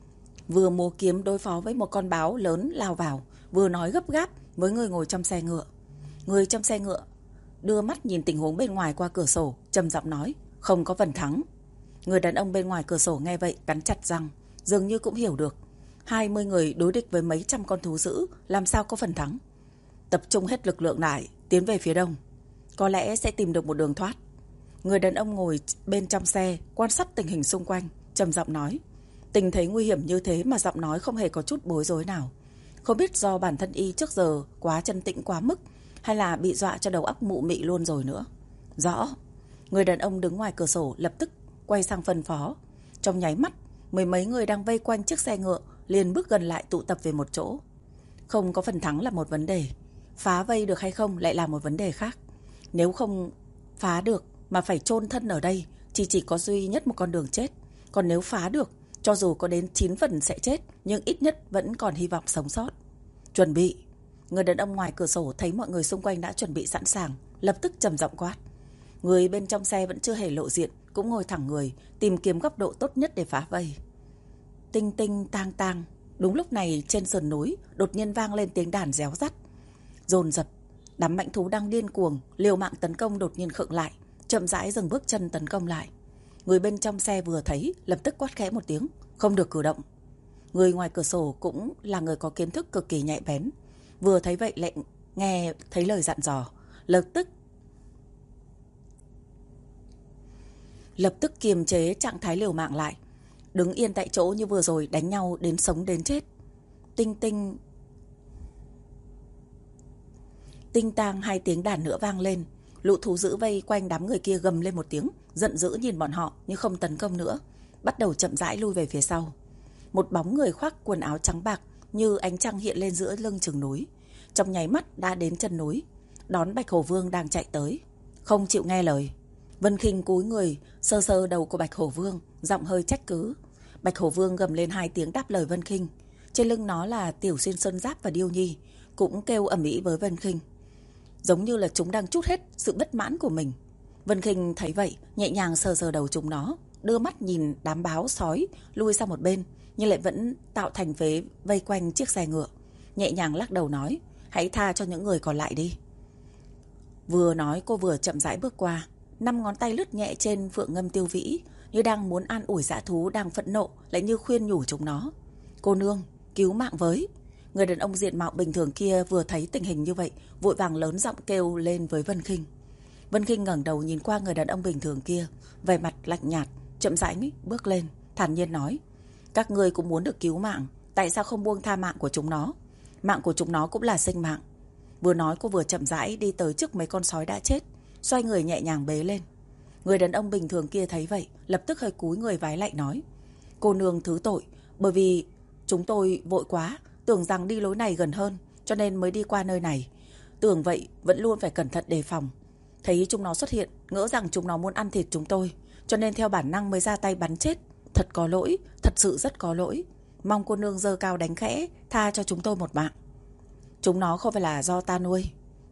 vừa múa kiếm đối phó với một con báo lớn lao vào, vừa nói gấp gáp với người ngồi trong xe ngựa. Người trong xe ngựa đưa mắt nhìn tình huống bên ngoài qua cửa sổ, trầm giọng nói, không có phần thắng. Người đàn ông bên ngoài cửa sổ nghe vậy cắn chặt răng, dường như cũng hiểu được, hai mươi người đối địch với mấy trăm con thú dữ, làm sao có phần thắng. Tập trung hết lực lượng lại, tiến về phía đông, có lẽ sẽ tìm được một đường thoát. Người đàn ông ngồi bên trong xe quan sát tình hình xung quanh, trầm giọng nói. Tình thế nguy hiểm như thế mà giọng nói không hề có chút bối rối nào. Không biết do bản thân y trước giờ quá trấn tĩnh quá mức, hay là bị dọa cho đầu óc mụ mị luôn rồi nữa. Rõ. Người đàn ông đứng ngoài cửa sổ lập tức quay sang phân phó. Trong nháy mắt, mười mấy người đang vây quanh chiếc xe ngựa liền bước gần lại tụ tập về một chỗ. Không có phần thắng là một vấn đề, phá vây được hay không lại là một vấn đề khác. Nếu không phá được mà phải chôn thân ở đây, chỉ chỉ có duy nhất một con đường chết. Còn nếu phá được, cho dù có đến chín phần sẽ chết, nhưng ít nhất vẫn còn hy vọng sống sót. Chuẩn bị. Người đàn ông ngoài cửa sổ thấy mọi người xung quanh đã chuẩn bị sẵn sàng, lập tức trầm giọng quát. Người bên trong xe vẫn chưa hề lộ diện, cũng ngồi thẳng người, tìm kiếm góc độ tốt nhất để phá vây. Tinh tinh tang tang. Đúng lúc này trên sườn núi đột nhiên vang lên tiếng đàn réo rắt, dồn dập. Đám mãnh thú đang điên cuồng liều mạng tấn công đột nhiên khựng lại, chậm rãi dừng bước chân tấn công lại. Người bên trong xe vừa thấy lập tức quát khẽ một tiếng, không được cử động. Người ngoài cửa sổ cũng là người có kiến thức cực kỳ nhạy bén, vừa thấy vậy lệnh nghe thấy lời dặn dò, lập tức lập tức kiềm chế trạng thái liều mạng lại, đứng yên tại chỗ như vừa rồi đánh nhau đến sống đến chết. Tinh tinh tinh tang hai tiếng đàn nữa vang lên. Lũ thú dữ vây quanh đám người kia gầm lên một tiếng, giận dữ nhìn bọn họ nhưng không tấn công nữa, bắt đầu chậm rãi lui về phía sau. Một bóng người khoác quần áo trắng bạc như ánh trăng hiện lên giữa lưng chừng núi, trong nháy mắt đã đến chân núi, đón Bạch Hổ Vương đang chạy tới. Không chịu nghe lời. Vân Kinh cúi người sơ sơ đầu của Bạch Hổ Vương, giọng hơi trách cứ. Bạch Hổ Vương gầm lên hai tiếng đáp lời Vân Kinh. Trên lưng nó là Tiểu Xuyên Sơn Giáp và Điêu Nhi, cũng kêu ầm ĩ với Vân Kinh, giống như là chúng đang trút hết sự bất mãn của mình. Vân Kinh thấy vậy, nhẹ nhàng sờ sờ đầu chúng nó, đưa mắt nhìn đám báo sói lui sang một bên, nhưng lại vẫn tạo thành vế vây quanh chiếc xe ngựa. Nhẹ nhàng lắc đầu nói, hãy tha cho những người còn lại đi. Vừa nói cô vừa chậm rãi bước qua, năm ngón tay lướt nhẹ trên phượng ngâm tiêu vĩ, như đang muốn an ủi dã thú đang phẫn nộ, lại như khuyên nhủ chúng nó. Cô nương, cứu mạng với. Người đàn ông diện mạo bình thường kia vừa thấy tình hình như vậy, vội vàng lớn giọng kêu lên với Vân Kinh. Vân Kinh ngẩng đầu nhìn qua người đàn ông bình thường kia, vẻ mặt lạnh nhạt, chậm rãi bước lên, thản nhiên nói, các ngươi cũng muốn được cứu mạng, tại sao không buông tha mạng của chúng nó? Mạng của chúng nó cũng là sinh mạng. Vừa nói cô vừa chậm rãi đi tới trước mấy con sói đã chết, xoay người nhẹ nhàng bế lên. Người đàn ông bình thường kia thấy vậy, lập tức hơi cúi người vái lạy nói, cô nương thứ tội, bởi vì chúng tôi vội quá, tưởng rằng đi lối này gần hơn, cho nên mới đi qua nơi này. Tưởng vậy vẫn luôn phải cẩn thận đề phòng. Thấy chúng nó xuất hiện, ngỡ rằng chúng nó muốn ăn thịt chúng tôi, cho nên theo bản năng mới ra tay bắn chết. Thật có lỗi, thật sự rất có lỗi. Mong cô nương giơ cao đánh khẽ, tha cho chúng tôi một mạng. Chúng nó không phải là do ta nuôi.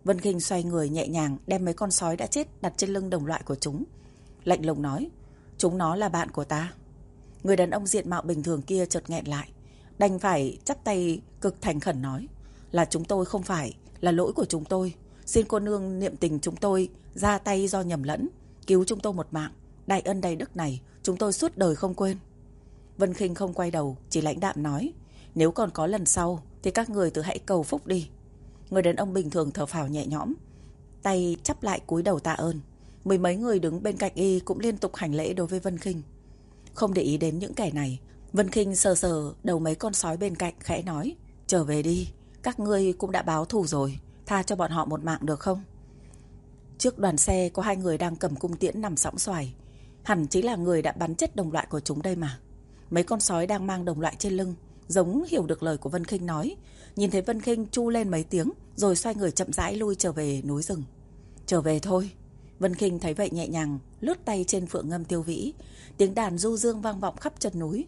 Vân Khinh xoay người nhẹ nhàng đem mấy con sói đã chết đặt trên lưng đồng loại của chúng. Lạnh lùng nói, chúng nó là bạn của ta. Người đàn ông diện mạo bình thường kia chợt nghẹn lại, đành phải chắp tay cực thành khẩn nói, là chúng tôi không phải, là lỗi của chúng tôi. Xin cô nương niệm tình chúng tôi ra tay do nhầm lẫn, cứu chúng tôi một mạng. Đại ân đại đức này chúng tôi suốt đời không quên. Vân Khinh không quay đầu, chỉ lãnh đạm nói, nếu còn có lần sau thì các người tự hãy cầu phúc đi. Người đàn ông bình thường thở phào nhẹ nhõm, tay chắp lại cúi đầu tạ ơn. Mười mấy người đứng bên cạnh y cũng liên tục hành lễ đối với Vân Khinh. Không để ý đến những kẻ này, Vân Khinh sờ sờ đầu mấy con sói bên cạnh khẽ nói, trở về đi, các ngươi cũng đã báo thù rồi, tha cho bọn họ một mạng được không? Trước đoàn xe có hai người đang cầm cung tiễn nằm sõng xoài, hẳn chính là người đã bắn chết đồng loại của chúng đây mà. Mấy con sói đang mang đồng loại trên lưng giống hiểu được lời của Vân Khinh nói, nhìn thấy Vân Khinh chu lên mấy tiếng rồi xoay người chậm rãi lui trở về núi rừng. Trở về thôi. Vân Khinh thấy vậy nhẹ nhàng lướt tay trên phượng ngâm tiêu vĩ, tiếng đàn du dương vang vọng khắp chân núi.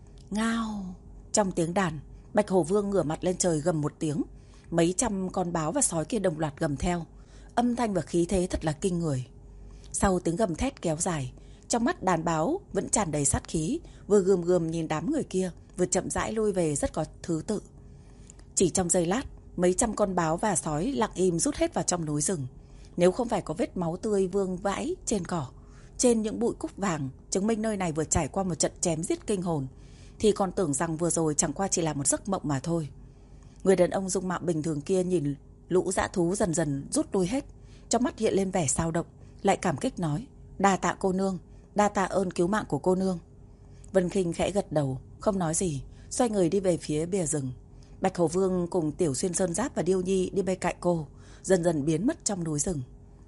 Ngao. Trong tiếng đàn, Bạch Hổ Vương ngửa mặt lên trời gầm một tiếng, mấy trăm con báo và sói kia đồng loạt gầm theo, âm thanh và khí thế thật là kinh người. Sau tiếng gầm thét kéo dài, trong mắt đàn báo vẫn tràn đầy sát khí, vừa gườm gườm nhìn đám người kia, vừa chậm rãi lui về rất có thứ tự. Chỉ trong giây lát, mấy trăm con báo và sói lặng im rút hết vào trong núi rừng. Nếu không phải có vết máu tươi vương vãi trên cỏ, trên những bụi cúc vàng, chứng minh nơi này vừa trải qua một trận chém giết kinh hồn, thì còn tưởng rằng vừa rồi chẳng qua chỉ là một giấc mộng mà thôi. Người đàn ông dung mạo bình thường kia nhìn lũ dã thú dần dần rút lui hết, trong mắt hiện lên vẻ sao động, lại cảm kích nói, đa tạ cô nương, đa tạ ơn cứu mạng của cô nương. Vân Khinh khẽ gật đầu, không nói gì, xoay người đi về phía bìa rừng. Bạch Hổ Vương cùng Tiểu Xuyên Sơn Giáp và Điêu Nhi đi bên cạnh cô, dần dần biến mất trong núi rừng.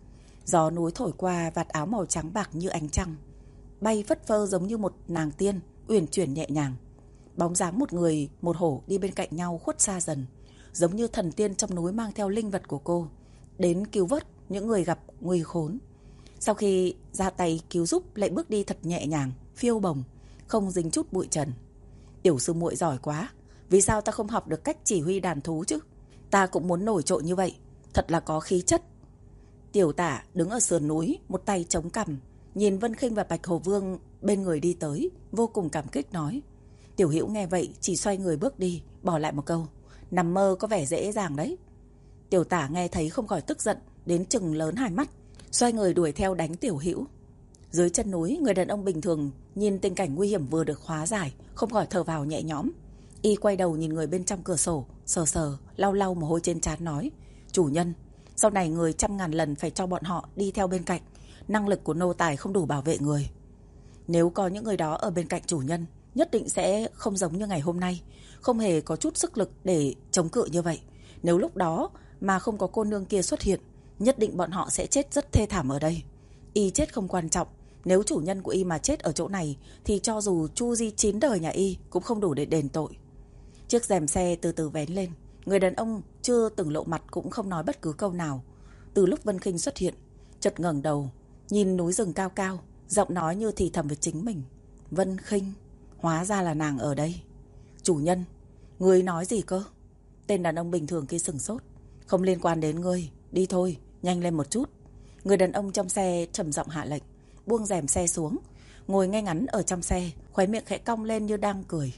Gió núi thổi qua, vạt áo màu trắng bạc như ánh trăng, bay phất phơ giống như một nàng tiên, uyển chuyển nhẹ nhàng. Bóng dáng một người, một hổ đi bên cạnh nhau khuất xa dần, giống như thần tiên trong núi mang theo linh vật của cô, đến cứu vớt những người gặp nguy khốn. Sau khi ra tay cứu giúp lại bước đi thật nhẹ nhàng, phiêu bồng, không dính chút bụi trần. Tiểu sư muội giỏi quá, vì sao ta không học được cách chỉ huy đàn thú chứ? Ta cũng muốn nổi trội như vậy, thật là có khí chất. Tiểu Tả đứng ở sườn núi, một tay chống cằm, nhìn Vân Khinh và Bạch Hổ Vương bên người đi tới, vô cùng cảm kích nói. Tiểu Hữu nghe vậy chỉ xoay người bước đi, bỏ lại một câu, nằm mơ có vẻ dễ dàng đấy. Tiểu Tả nghe thấy không khỏi tức giận đến trừng lớn hai mắt, xoay người đuổi theo đánh Tiểu Hữu. Dưới chân núi, người đàn ông bình thường nhìn tình cảnh nguy hiểm vừa được hóa giải, không khỏi thở vào nhẹ nhõm. Y quay đầu nhìn người bên trong cửa sổ, sờ sờ, lau lau mồ hôi trên trán nói, chủ nhân, sau này người trăm ngàn lần phải cho bọn họ đi theo bên cạnh, năng lực của nô tài không đủ bảo vệ người. Nếu có những người đó ở bên cạnh chủ nhân, nhất định sẽ không giống như ngày hôm nay, không hề có chút sức lực để chống cự như vậy. Nếu lúc đó mà không có cô nương kia xuất hiện, nhất định bọn họ sẽ chết rất thê thảm ở đây. Y chết không quan trọng, nếu chủ nhân của Y mà chết ở chỗ này thì cho dù chu di chín đời nhà Y cũng không đủ để đền tội. Chiếc rèm xe từ từ vén lên, người đàn ông chưa từng lộ mặt cũng không nói bất cứ câu nào. Từ lúc Vân Khinh xuất hiện, chợt ngẩng đầu nhìn núi rừng cao cao, giọng nói như thì thầm với chính mình. Vân Khinh, hóa ra là nàng ở đây. Chủ nhân, ngươi nói gì cơ? Tên đàn ông bình thường kia sửng sốt. Không liên quan đến ngươi, đi thôi, nhanh lên một chút. Người đàn ông trong xe trầm giọng hạ lệnh, buông rèm xe xuống, ngồi ngay ngắn ở trong xe, khóe miệng khẽ cong lên như đang cười.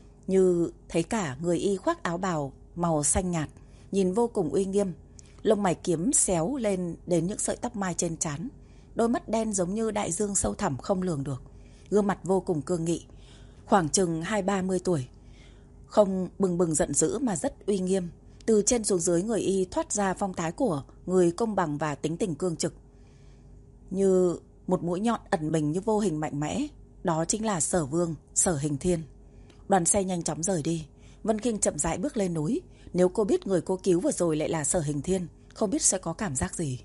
Như thấy cả người Y khoác áo bào màu xanh nhạt, nhìn vô cùng uy nghiêm, lông mày kiếm xéo lên đến những sợi tóc mai trên trán, đôi mắt đen giống như đại dương sâu thẳm không lường được, gương mặt vô cùng cương nghị, khoảng chừng hai ba mươi tuổi, không bừng bừng giận dữ mà rất uy nghiêm. Từ trên xuống dưới người Y thoát ra phong thái của người công bằng và tính tình cương trực, như một mũi nhọn ẩn mình như vô hình mạnh mẽ. Đó chính là Sở Vương Sở Hình Thiên. Đoàn xe nhanh chóng rời đi. Vân Khinh chậm rãi bước lên núi. Nếu cô biết người cô cứu vừa rồi lại là Sở Hình Thiên, không biết sẽ có cảm giác gì.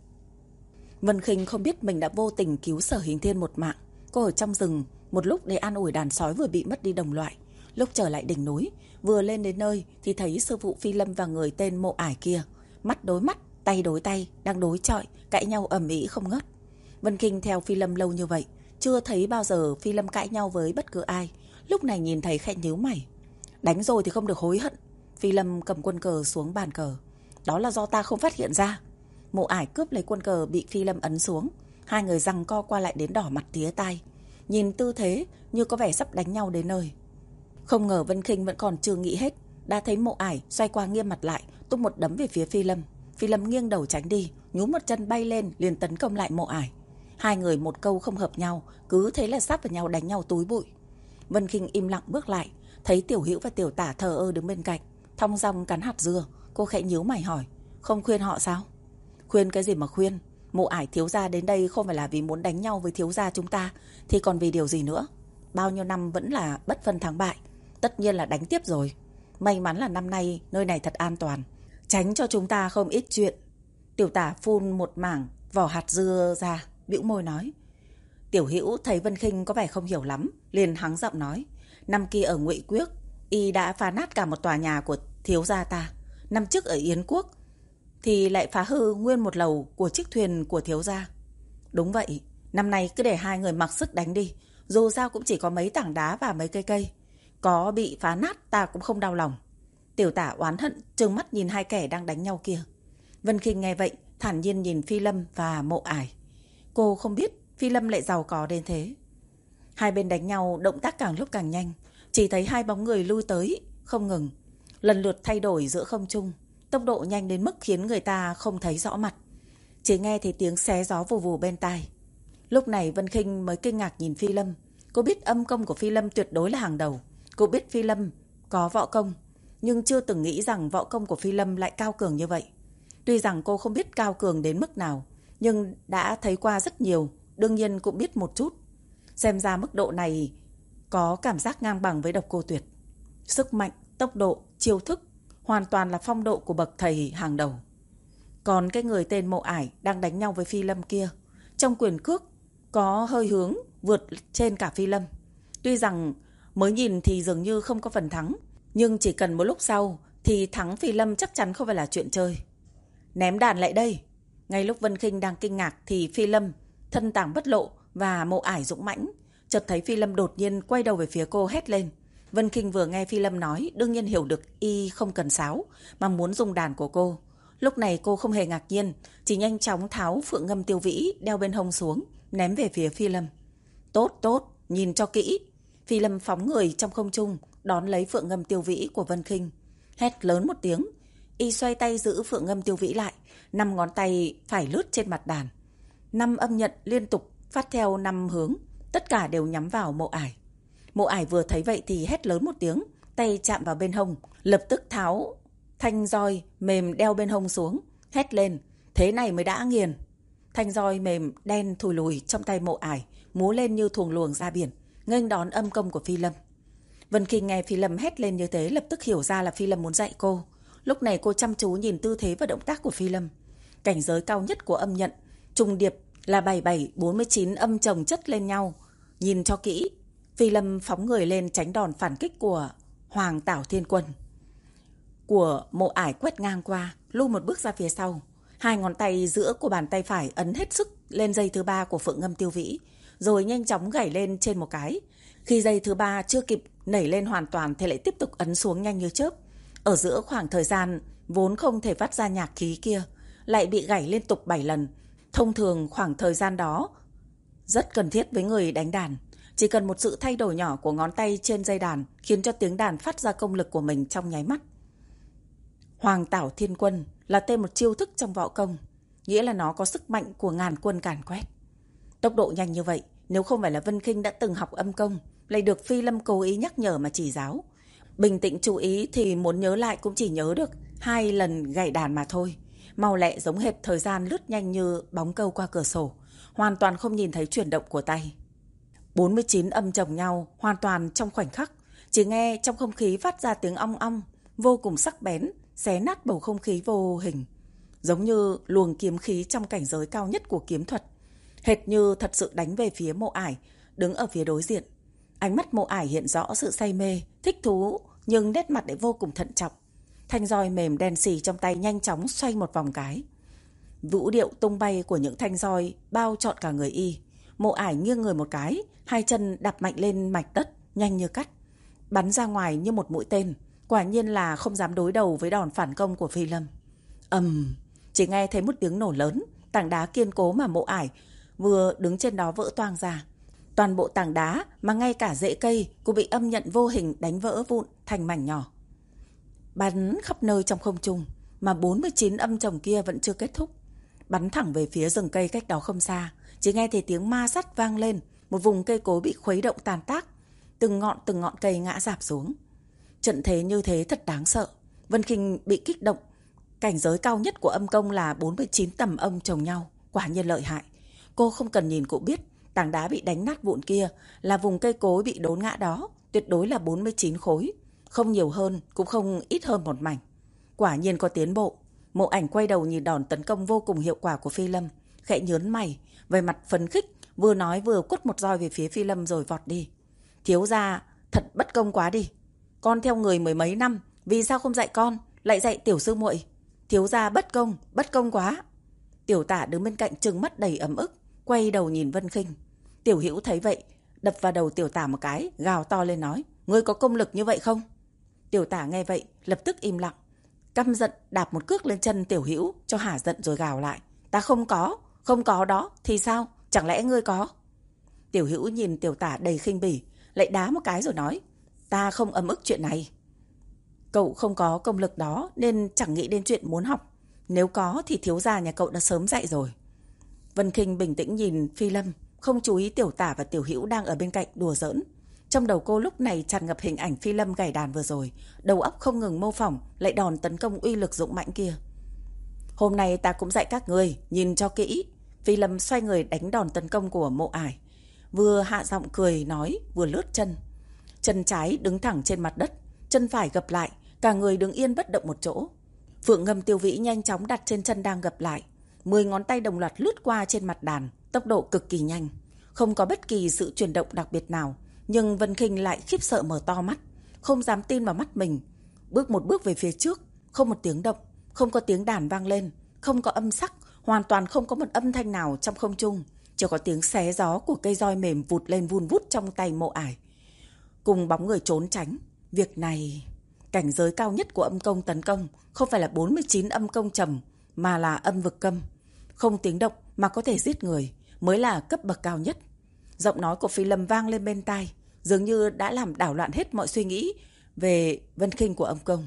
Vân Khinh không biết mình đã vô tình cứu Sở Hình Thiên một mạng. Cô ở trong rừng một lúc để an ủi đàn sói vừa bị mất đi đồng loại. Lúc trở lại đỉnh núi, vừa lên đến nơi thì thấy sư phụ Phi Lâm và người tên Mộ Ải kia, mắt đối mắt, tay đối tay, đang đối chọi, cãi nhau ầm ĩ không ngớt. Vân Khinh theo Phi Lâm lâu như vậy, chưa thấy bao giờ Phi Lâm cãi nhau với bất cứ ai. Lúc này nhìn thấy khẽ nhíu mày. Đánh rồi thì không được hối hận. Phi Lâm cầm quân cờ xuống bàn cờ. Đó là do ta không phát hiện ra. Mộ Ải cướp lấy quân cờ bị Phi Lâm ấn xuống. Hai người giằng co qua lại đến đỏ mặt tía tai. Nhìn tư thế như có vẻ sắp đánh nhau đến nơi. Không ngờ Vân Khinh vẫn còn chưa nghĩ hết, đã thấy Mộ Ải xoay qua nghiêm mặt lại, tung một đấm về phía Phi Lâm. Phi Lâm nghiêng đầu tránh đi, nhún một chân bay lên liền tấn công lại Mộ Ải. Hai người một câu không hợp nhau, cứ thế là sắp vào nhau đánh nhau túi bụi. Vân Khinh im lặng bước lại, thấy Tiểu Hữu và Tiểu Tả thờ ơ đứng bên cạnh, thong dong cắn hạt dưa. Cô khẽ nhíu mày hỏi, không khuyên họ sao? Khuyên cái gì mà khuyên? Mộ Ải thiếu gia đến đây không phải là vì muốn đánh nhau với thiếu gia chúng ta, thì còn vì điều gì nữa? Bao nhiêu năm vẫn là bất phân thắng bại, tất nhiên là đánh tiếp rồi. May mắn là năm nay nơi này thật an toàn, tránh cho chúng ta không ít chuyện. Tiểu Tả phun một mảng vỏ hạt dưa ra, bĩu môi nói. Tiểu Hữu thấy Vân Khinh có vẻ không hiểu lắm, liền hắng giọng nói, năm kia ở Ngụy Quốc, y đã phá nát cả một tòa nhà của thiếu gia ta. Năm trước ở Yến Quốc thì lại phá hư nguyên một lầu của chiếc thuyền của thiếu gia. Đúng vậy, năm nay cứ để hai người mặc sức đánh đi, dù sao cũng chỉ có mấy tảng đá và mấy cây cây, có bị phá nát ta cũng không đau lòng. Tiểu Tả oán hận trừng mắt nhìn hai kẻ đang đánh nhau kia. Vân Khinh nghe vậy thản nhiên nhìn Phi Lâm và Mộ Ải. Cô không biết Phi Lâm lại giàu có đến thế. Hai bên đánh nhau động tác càng lúc càng nhanh, chỉ thấy hai bóng người lui tới không ngừng, lần lượt thay đổi giữa không trung, tốc độ nhanh đến mức khiến người ta không thấy rõ mặt, chỉ nghe thấy tiếng xé gió vù vù bên tai. Lúc này Vân Khinh mới kinh ngạc nhìn Phi Lâm. Cô biết âm công của Phi Lâm tuyệt đối là hàng đầu. Cô biết Phi Lâm có võ công, nhưng chưa từng nghĩ rằng võ công của Phi Lâm lại cao cường như vậy. Tuy rằng cô không biết cao cường đến mức nào, nhưng đã thấy qua rất nhiều, đương nhiên cũng biết một chút. Xem ra mức độ này có cảm giác ngang bằng với Độc Cô Tuyệt. Sức mạnh, tốc độ, chiêu thức hoàn toàn là phong độ của bậc thầy hàng đầu. Còn cái người tên Mộ Ải đang đánh nhau với Phi Lâm kia, trong quyền cước có hơi hướng vượt trên cả Phi Lâm. Tuy rằng mới nhìn thì dường như không có phần thắng, nhưng chỉ cần một lúc sau thì thắng Phi Lâm chắc chắn không phải là chuyện chơi. Ném đàn lại đây. Ngay lúc Vân Khinh đang kinh ngạc thì Phi Lâm thân tàng bất lộ và Mộ Ải dũng mãnh, chợt thấy Phi Lâm đột nhiên quay đầu về phía cô hét lên. Vân Khinh vừa nghe Phi Lâm nói, đương nhiên hiểu được y không cần sáo mà muốn dùng đàn của cô. Lúc này cô không hề ngạc nhiên, chỉ nhanh chóng tháo phượng ngâm tiêu vĩ đeo bên hông xuống, ném về phía Phi Lâm. Tốt tốt, nhìn cho kỹ. Phi Lâm phóng người trong không trung, đón lấy phượng ngâm tiêu vĩ của Vân Khinh, hét lớn một tiếng. Y xoay tay giữ phượng ngâm tiêu vĩ lại, năm ngón tay phải lướt trên mặt đàn. Năm âm nhận liên tục phát theo năm hướng, tất cả đều nhắm vào Mộ Ải. Mộ Ải vừa thấy vậy thì hét lớn một tiếng, tay chạm vào bên hông, lập tức tháo thanh roi mềm đeo bên hông xuống, hét lên, thế này mới đã nghiền. Thanh roi mềm đen thùi lùi trong tay Mộ Ải, múa lên như thuồng luồng ra biển, nghênh đón âm công của Phi Lâm. Vân Khinh nghe Phi Lâm hét lên như thế lập tức hiểu ra là Phi Lâm muốn dạy cô. Lúc này cô chăm chú nhìn tư thế và động tác của Phi Lâm. Cảnh giới cao nhất của âm nhận, trùng điệp là bảy bảy bốn mươi chín âm chồng chất lên nhau. Nhìn cho kỹ, Phi Lâm phóng người lên tránh đòn phản kích của Hoàng Tảo Thiên Quân. Của Mộ Ải quét ngang qua, lui một bước ra phía sau. Hai ngón tay giữa của bàn tay phải ấn hết sức lên dây thứ ba của phượng ngâm tiêu vĩ, rồi nhanh chóng gảy lên trên một cái. Khi dây thứ ba chưa kịp nảy lên hoàn toàn thì lại tiếp tục ấn xuống nhanh như chớp. Ở giữa khoảng thời gian vốn không thể phát ra nhạc khí kia, lại bị gảy liên tục bảy lần. Thông thường khoảng thời gian đó rất cần thiết với người đánh đàn. Chỉ cần một sự thay đổi nhỏ của ngón tay trên dây đàn khiến cho tiếng đàn phát ra công lực của mình trong nháy mắt. Hoàng Tảo Thiên Quân là tên một chiêu thức trong võ công, nghĩa là nó có sức mạnh của ngàn quân càn quét. Tốc độ nhanh như vậy, nếu không phải là Vân Khinh đã từng học âm công, lại được Phi Lâm cố ý nhắc nhở mà chỉ giáo, bình tĩnh chú ý thì muốn nhớ lại cũng chỉ nhớ được hai lần gảy đàn mà thôi. Mau lẹ giống hệt thời gian lướt nhanh như bóng câu qua cửa sổ, hoàn toàn không nhìn thấy chuyển động của tay. bốn mươi chín âm chồng nhau hoàn toàn trong khoảnh khắc, chỉ nghe trong không khí phát ra tiếng ong ong vô cùng sắc bén, xé nát bầu không khí vô hình, giống như luồng kiếm khí trong cảnh giới cao nhất của kiếm thuật, hệt như thật sự đánh về phía Mộ Ải đứng ở phía đối diện. Ánh mắt Mộ Ải hiện rõ sự say mê, thích thú, nhưng nét mặt lại vô cùng thận trọng. Thanh roi mềm đen xì trong tay nhanh chóng xoay một vòng cái. Vũ điệu tung bay của những thanh roi bao trọn cả người y. Mộ Ải nghiêng người một cái, hai chân đạp mạnh lên mạch đất, nhanh như cắt, bắn ra ngoài như một mũi tên. Quả nhiên là không dám đối đầu với đòn phản công của Phi Lâm. Ầm, chỉ nghe thấy một tiếng nổ lớn, tảng đá kiên cố mà Mộ Ải vừa đứng trên đó vỡ toang ra. Toàn bộ tảng đá mà ngay cả rễ cây cũng bị âm nhận vô hình đánh vỡ vụn thành mảnh nhỏ, bắn khắp nơi trong không trung. Mà bốn mươi chín âm chồng kia vẫn chưa kết thúc, bắn thẳng về phía rừng cây cách đó không xa. Chỉ nghe thấy tiếng ma sắt vang lên, một vùng cây cối bị khuấy động tàn tác, từng ngọn từng ngọn cây ngã rạp xuống. Trận thế như thế thật đáng sợ. Vân Khinh bị kích động. Cảnh giới cao nhất của âm công là bốn mươi chín tầm âm chồng nhau, quả nhiên lợi hại. Cô không cần nhìn cũng biết, tảng đá bị đánh nát vụn kia là vùng cây cối bị đốn ngã đó, tuyệt đối là bốn mươi chín khối, không nhiều hơn cũng không ít hơn một mảnh. Quả nhiên có tiến bộ. Mộ Ảnh quay đầu nhìn đòn tấn công vô cùng hiệu quả của Phi Lâm, khẽ nhớn mày, về mặt phấn khích, vừa nói vừa quất một roi về phía Phi Lâm rồi vọt đi. Thiếu gia thật bất công quá đi. Con theo người mười mấy năm, vì sao không dạy con, lại dạy tiểu sư muội? Thiếu gia bất công, bất công quá. Tiểu Tả đứng bên cạnh trừng mắt đầy ấm ức, quay đầu nhìn Vân Khinh. Tiểu Hữu thấy vậy, đập vào đầu Tiểu Tả một cái, gào to lên nói: "Ngươi có công lực như vậy không?" Tiểu Tả nghe vậy, lập tức im lặng, căm giận đạp một cước lên chân Tiểu Hữu cho hả giận rồi gào lại: "Ta không có, không có đó, thì sao? Chẳng lẽ ngươi có?" Tiểu Hữu nhìn Tiểu Tả đầy khinh bỉ, lại đá một cái rồi nói: "Ta không ấm ức chuyện này. Cậu không có công lực đó nên chẳng nghĩ đến chuyện muốn học. Nếu có thì thiếu gia nhà cậu đã sớm dạy rồi." Vân Khinh bình tĩnh nhìn Phi Lâm, không chú ý Tiểu Tả và Tiểu Hữu đang ở bên cạnh đùa giỡn. Trong đầu cô lúc này tràn ngập hình ảnh Phi Lâm gảy đàn vừa rồi, đầu óc không ngừng mô phỏng lại đòn tấn công uy lực dũng mãnh kia. "Hôm nay ta cũng dạy các người, nhìn cho kỹ." Phi Lâm xoay người đánh đòn tấn công của Mộ Ải, vừa hạ giọng cười nói vừa lướt chân. Chân trái đứng thẳng trên mặt đất, chân phải gập lại, cả người đứng yên bất động một chỗ. Phượng Ngâm Tiêu Vĩ nhanh chóng đặt trên chân đang gập lại, mười ngón tay đồng loạt lướt qua trên mặt đàn, tốc độ cực kỳ nhanh, không có bất kỳ sự chuyển động đặc biệt nào. Nhưng Vân Khinh lại khiếp sợ mở to mắt, không dám tin vào mắt mình. Bước một bước về phía trước, không một tiếng động, không có tiếng đàn vang lên, không có âm sắc, hoàn toàn không có một âm thanh nào trong không trung, chỉ có tiếng xé gió của cây roi mềm vụt lên vun vút trong tay Mộ Ải, cùng bóng người trốn tránh. Việc này, cảnh giới cao nhất của âm công tấn công không phải là bốn mươi chín âm công trầm, mà là âm vực câm, không tiếng động mà có thể giết người, mới là cấp bậc cao nhất. Giọng nói của Phi Lâm vang lên bên tai, dường như đã làm đảo loạn hết mọi suy nghĩ về Vân Khinh của âm công.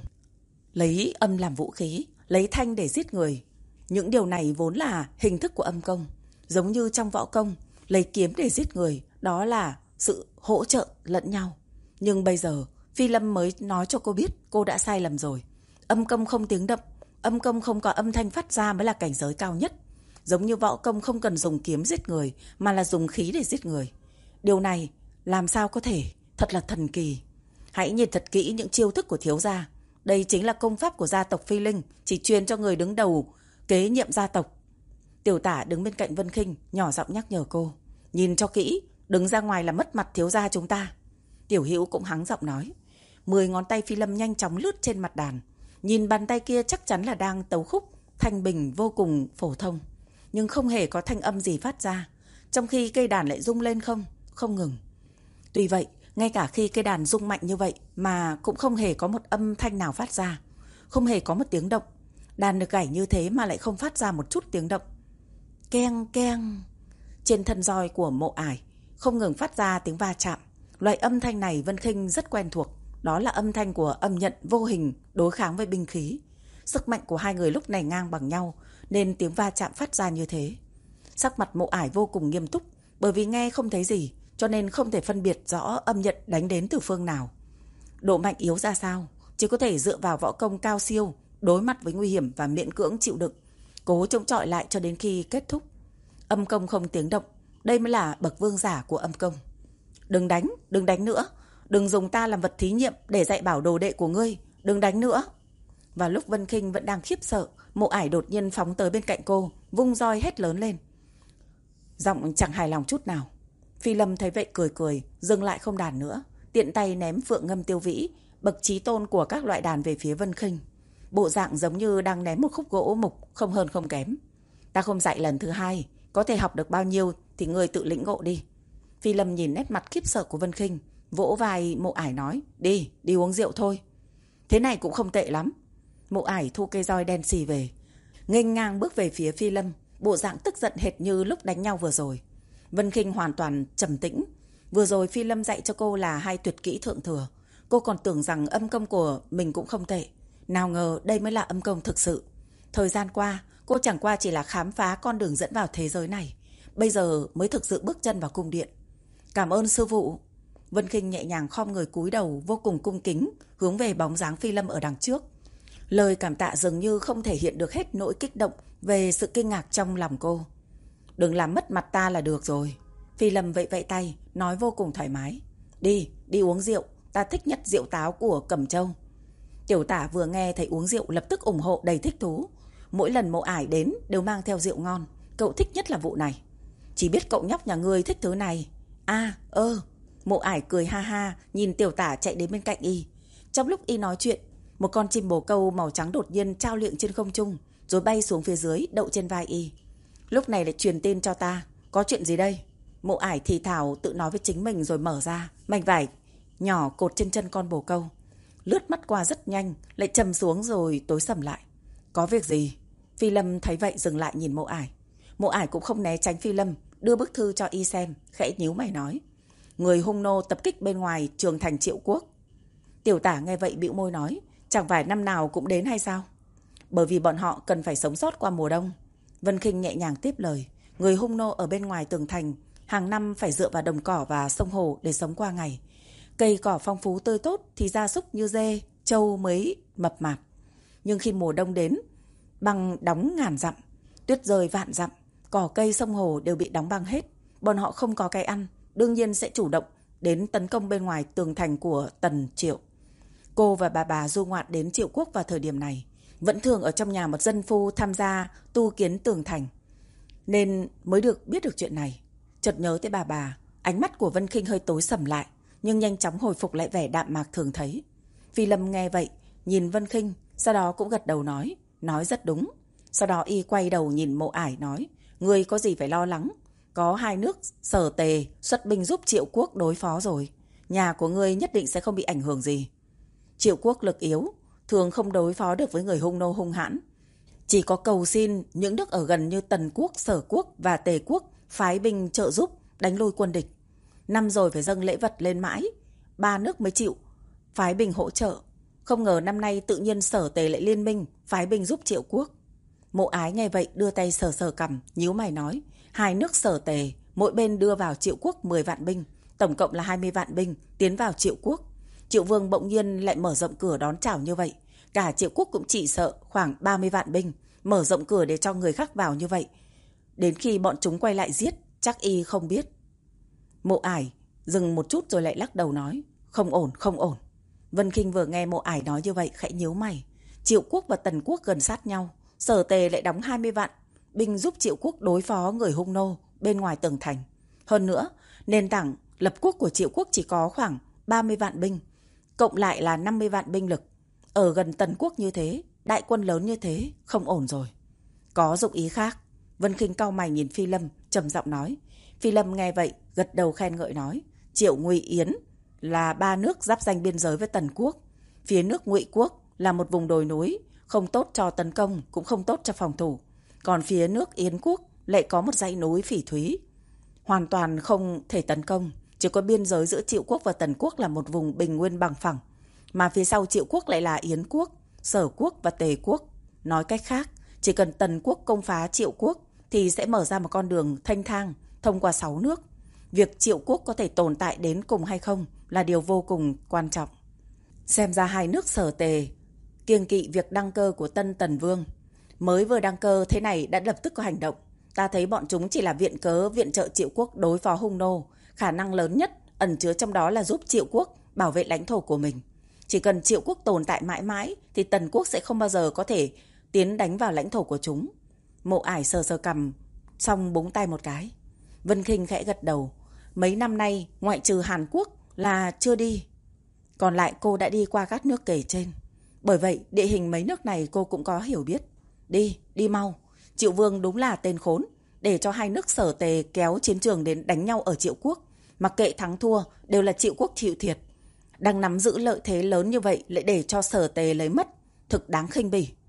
Lấy âm làm vũ khí, lấy thanh để giết người, những điều này vốn là hình thức của âm công. Giống như trong võ công, lấy kiếm để giết người, đó là sự hỗ trợ lẫn nhau. Nhưng bây giờ Phi Lâm mới nói cho cô biết cô đã sai lầm rồi. Âm công không tiếng động, âm công không có âm thanh phát ra mới là cảnh giới cao nhất. Giống như võ công không cần dùng kiếm giết người, mà là dùng khí để giết người. Điều này làm sao có thể, thật là thần kỳ. Hãy nhìn thật kỹ những chiêu thức của thiếu gia. Đây chính là công pháp của gia tộc Phi Linh, chỉ truyền cho người đứng đầu kế nhiệm gia tộc. Tiểu Tả đứng bên cạnh Vân Khinh, nhỏ giọng nhắc nhở cô: "Nhìn cho kỹ, đứng ra ngoài là mất mặt thiếu gia chúng ta." Tiểu Hữu cũng hắng giọng nói. Mười ngón tay Phi Lâm nhanh chóng lướt trên mặt đàn. Nhìn bàn tay kia chắc chắn là đang tấu khúc thanh bình vô cùng phổ thông, nhưng không hề có thanh âm gì phát ra, trong khi cây đàn lại rung lên không, không ngừng. Tuy vậy, ngay cả khi cây đàn rung mạnh như vậy mà cũng không hề có một âm thanh nào phát ra, không hề có một tiếng động. Đàn được gảy như thế mà lại không phát ra một chút tiếng động. Keng keng. Trên thân roi của Mộ Ải không ngừng phát ra tiếng va chạm. Loại âm thanh này Vân Khinh rất quen thuộc, đó là âm thanh của âm nhận vô hình đối kháng với binh khí. Sức mạnh của hai người lúc này ngang bằng nhau, nên tiếng va chạm phát ra như thế. Sắc mặt Mộ Ải vô cùng nghiêm túc, bởi vì nghe không thấy gì, cho nên không thể phân biệt rõ âm nhận đánh đến từ phương nào. Độ mạnh yếu ra sao, chỉ có thể dựa vào võ công cao siêu, đối mặt với nguy hiểm và miễn cưỡng chịu đựng, cố chống chọi lại cho đến khi kết thúc. Âm công không tiếng động, đây mới là bậc vương giả của âm công. Đừng đánh, đừng đánh nữa, đừng dùng ta làm vật thí nghiệm để dạy bảo đồ đệ của ngươi, đừng đánh nữa. Và lúc Vân Khinh vẫn đang khiếp sợ, Mộ Ải đột nhiên phóng tới bên cạnh cô, vung roi hét lớn lên, giọng chẳng hài lòng chút nào. Phi Lâm thấy vậy cười cười, dừng lại không đàn nữa, tiện tay ném Phượng Ngâm Tiêu Vĩ, bậc chí tôn của các loại đàn về phía Vân Khinh. Bộ dạng giống như đang ném một khúc gỗ mục, không hơn không kém. Ta không dạy lần thứ hai, có thể học được bao nhiêu thì ngươi tự lĩnh ngộ đi. Phi Lâm nhìn nét mặt khiếp sợ của Vân Khinh, vỗ vai Mộ Ải nói, đi, đi uống rượu thôi. Thế này cũng không tệ lắm. Mộ Ải thu cây roi đen xì về, nghênh ngang bước về phía Phi Lâm, bộ dạng tức giận hệt như lúc đánh nhau vừa rồi. Vân Khinh hoàn toàn trầm tĩnh. Vừa rồi Phi Lâm dạy cho cô là hai tuyệt kỹ thượng thừa. Cô còn tưởng rằng âm công của mình cũng không tệ. Nào ngờ đây mới là âm công thực sự. Thời gian qua, cô chẳng qua chỉ là khám phá con đường dẫn vào thế giới này. Bây giờ mới thực sự bước chân vào cung điện. Cảm ơn sư phụ. Vân Khinh nhẹ nhàng khom người cúi đầu vô cùng cung kính, hướng về bóng dáng Phi Lâm ở đằng trước. Lời cảm tạ dường như không thể hiện được hết nỗi kích động về sự kinh ngạc trong lòng cô. Đừng làm mất mặt ta là được rồi. Phi Lâm vẫy vẫy tay, nói vô cùng thoải mái. Đi, đi uống rượu, ta thích nhất rượu táo của Cẩm Châu. Tiểu Tả vừa nghe thấy uống rượu lập tức ủng hộ đầy thích thú. Mỗi lần Mộ Ải đến đều mang theo rượu ngon, cậu thích nhất là vụ này. Chỉ biết cậu nhóc nhà ngươi thích thứ này. À, ơ, Mộ Ải cười ha ha, nhìn Tiểu Tả chạy đến bên cạnh y. Trong lúc y nói chuyện, một con chim bồ câu màu trắng đột nhiên trao liệng trên không trung, rồi bay xuống phía dưới, đậu trên vai y. Lúc này lại truyền tin cho ta, có chuyện gì đây? Mộ Ải thì thào tự nói với chính mình rồi mở ra mảnh vải nhỏ cột trên chân con bồ câu. Lướt mắt qua rất nhanh, lại trầm xuống rồi tối sầm lại. Có việc gì? Phi Lâm thấy vậy dừng lại nhìn Mộ Ải. Mộ Ải cũng không né tránh Phi Lâm, đưa bức thư cho y xem, khẽ nhíu mày nói. Người hung nô tập kích bên ngoài trường thành Triệu Quốc. Tiểu Tả nghe vậy bĩu môi nói, chẳng phải năm nào cũng đến hay sao? Bởi vì bọn họ cần phải sống sót qua mùa đông. Vân Khinh nhẹ nhàng tiếp lời. Người hung nô ở bên ngoài tường thành hàng năm phải dựa vào đồng cỏ và sông hồ để sống qua ngày. Cây cỏ phong phú tươi tốt thì gia súc như dê, trâu mới mập mạp. Nhưng khi mùa đông đến, băng đóng ngàn dặm, tuyết rơi vạn dặm, cỏ cây sông hồ đều bị đóng băng hết. Bọn họ không có cái ăn, đương nhiên sẽ chủ động đến tấn công bên ngoài tường thành của Tần Triệu. Cô và bà bà du ngoạn đến Triệu Quốc vào thời điểm này, vẫn thường ở trong nhà một dân phu tham gia tu kiến tường thành, nên mới được biết được chuyện này. Chợt nhớ tới bà bà, ánh mắt của Vân Khinh hơi tối sầm lại, nhưng nhanh chóng hồi phục lại vẻ đạm mạc thường thấy. Phi Lâm nghe vậy, nhìn Vân Khinh, sau đó cũng gật đầu nói, nói rất đúng. Sau đó y quay đầu nhìn Mộ Ải nói, ngươi có gì phải lo lắng, có hai nước Sở Tề xuất binh giúp Triệu Quốc đối phó rồi, nhà của ngươi nhất định sẽ không bị ảnh hưởng gì. Triệu Quốc lực yếu, thường không đối phó được với người hung nô hung hãn. Chỉ có cầu xin những nước ở gần như Tần Quốc, Sở Quốc và Tề Quốc phái binh trợ giúp đánh lui quân địch. Năm rồi phải dâng lễ vật lên mãi, ba nước mới chịu phái binh hỗ trợ. Không ngờ năm nay tự nhiên Sở Tề lại liên minh phái binh giúp Triệu Quốc. Mộ Ái nghe vậy đưa tay sờ sờ cằm, nhíu mày nói, hai nước Sở Tề mỗi bên đưa vào Triệu Quốc mười vạn binh, tổng cộng là hai mươi vạn binh tiến vào Triệu Quốc. Triệu Vương bỗng nhiên lại mở rộng cửa đón chào như vậy, cả Triệu Quốc cũng chỉ sợ khoảng ba mươi vạn binh, mở rộng cửa để cho người khác vào như vậy. Đến khi bọn chúng quay lại giết, chắc y không biết. Mộ Ải dừng một chút rồi lại lắc đầu nói, không ổn, không ổn. Vân Khinh vừa nghe Mộ Ải nói như vậy khẽ nhíu mày. Triệu Quốc và Tần Quốc gần sát nhau, Sở Tề lại đóng hai mươi vạn binh giúp Triệu Quốc đối phó người hung nô bên ngoài tường thành. Hơn nữa, nền tảng lập quốc của Triệu Quốc chỉ có khoảng ba mươi vạn binh, cộng lại là năm mươi vạn binh lực. Ở gần Tần Quốc như thế, đại quân lớn như thế, không ổn rồi. Có dụng ý khác. Vân Khinh cau mày nhìn Phi Lâm, trầm giọng nói. Phi Lâm nghe vậy, gật đầu khen ngợi nói, Triệu Ngụy Yến là ba nước giáp ranh biên giới với Tần Quốc. Phía nước Ngụy Quốc là một vùng đồi núi, không tốt cho tấn công, cũng không tốt cho phòng thủ. Còn phía nước Yến Quốc lại có một dãy núi phỉ thúy, hoàn toàn không thể tấn công. Chỉ có biên giới giữa Triệu Quốc và Tần Quốc là một vùng bình nguyên bằng phẳng, mà phía sau Triệu Quốc lại là Yến Quốc, Sở Quốc và Tề Quốc. Nói cách khác, chỉ cần Tần Quốc công phá Triệu Quốc thì sẽ mở ra một con đường thanh thang thông qua sáu nước. Việc Triệu Quốc có thể tồn tại đến cùng hay không là điều vô cùng quan trọng. Xem ra hai nước Sở Tề kiêng kỵ việc đăng cơ của Tân Tần Vương. Mới vừa đăng cơ thế này đã lập tức có hành động. Ta thấy bọn chúng chỉ là viện cớ viện trợ Triệu Quốc đối phó hung nô. Khả năng lớn nhất ẩn chứa trong đó là giúp Triệu Quốc bảo vệ lãnh thổ của mình. Chỉ cần Triệu Quốc tồn tại mãi mãi thì Tần Quốc sẽ không bao giờ có thể tiến đánh vào lãnh thổ của chúng. Mộ Ải sờ sờ cằm, xong búng tay một cái. Vân Khinh khẽ gật đầu. Mấy năm nay ngoại trừ Hàn Quốc là chưa đi, còn lại cô đã đi qua các nước kể trên. Bởi vậy địa hình mấy nước này cô cũng có hiểu biết. Đi, đi mau. Triệu Vương đúng là tên khốn, để cho hai nước Sở Tề kéo chiến trường đến đánh nhau ở Triệu Quốc. Mặc kệ thắng thua đều là Triệu Quốc chịu thiệt. Đang nắm giữ lợi thế lớn như vậy lại để cho Sở Tề lấy mất, thực đáng khinh bỉ.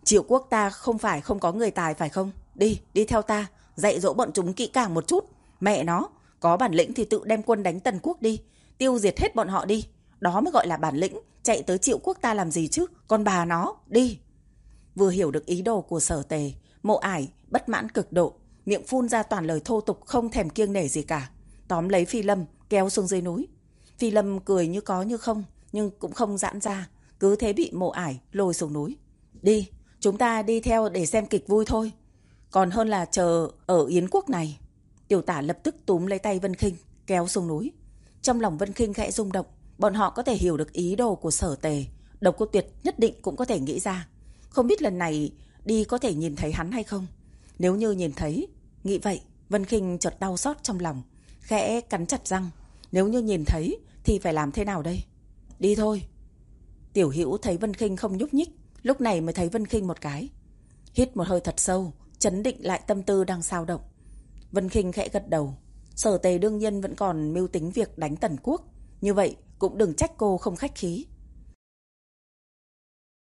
Triệu quốc ta không phải không có người tài phải không? Đi, đi theo ta, dạy dỗ bọn chúng kỹ càng một chút. Mẹ nó, có bản lĩnh thì tự đem quân đánh Tần quốc đi, tiêu diệt hết bọn họ đi. Đó mới gọi là bản lĩnh, chạy tới Triệu quốc ta làm gì chứ? Con bà nó, đi. Vừa hiểu được ý đồ của Sở Tề, Mộ Ải bất mãn cực độ, miệng phun ra toàn lời thô tục không thèm kiêng nể gì cả, tóm lấy Phi Lâm kéo xuống dưới núi. Phi Lâm cười như có như không, nhưng cũng không giãn ra, cứ thế bị Mộ Ải lôi xuống núi. Đi, chúng ta đi theo để xem kịch vui thôi, còn hơn là chờ ở Yến quốc này. Tiểu Tả lập tức túm lấy tay Vân Khinh kéo xuống núi. Trong lòng Vân Khinh khẽ rung động, bọn họ có thể hiểu được ý đồ của Sở Tề, Độc Cô Tuyệt nhất định cũng có thể nghĩ ra. Không biết lần này đi có thể nhìn thấy hắn hay không. Nếu như nhìn thấy, nghĩ vậy, Vân Khinh chợt đau xót trong lòng, khẽ cắn chặt răng. Nếu như nhìn thấy thì phải làm thế nào đây? Đi thôi. Tiểu Hữu thấy Vân Khinh không nhúc nhích, lúc này mới thấy Vân Khinh một cái. Hít một hơi thật sâu, trấn định lại tâm tư đang xao động. Vân Khinh khẽ gật đầu. Sở Tề đương nhiên vẫn còn mưu tính việc đánh Tần quốc, như vậy cũng đừng trách cô không khách khí.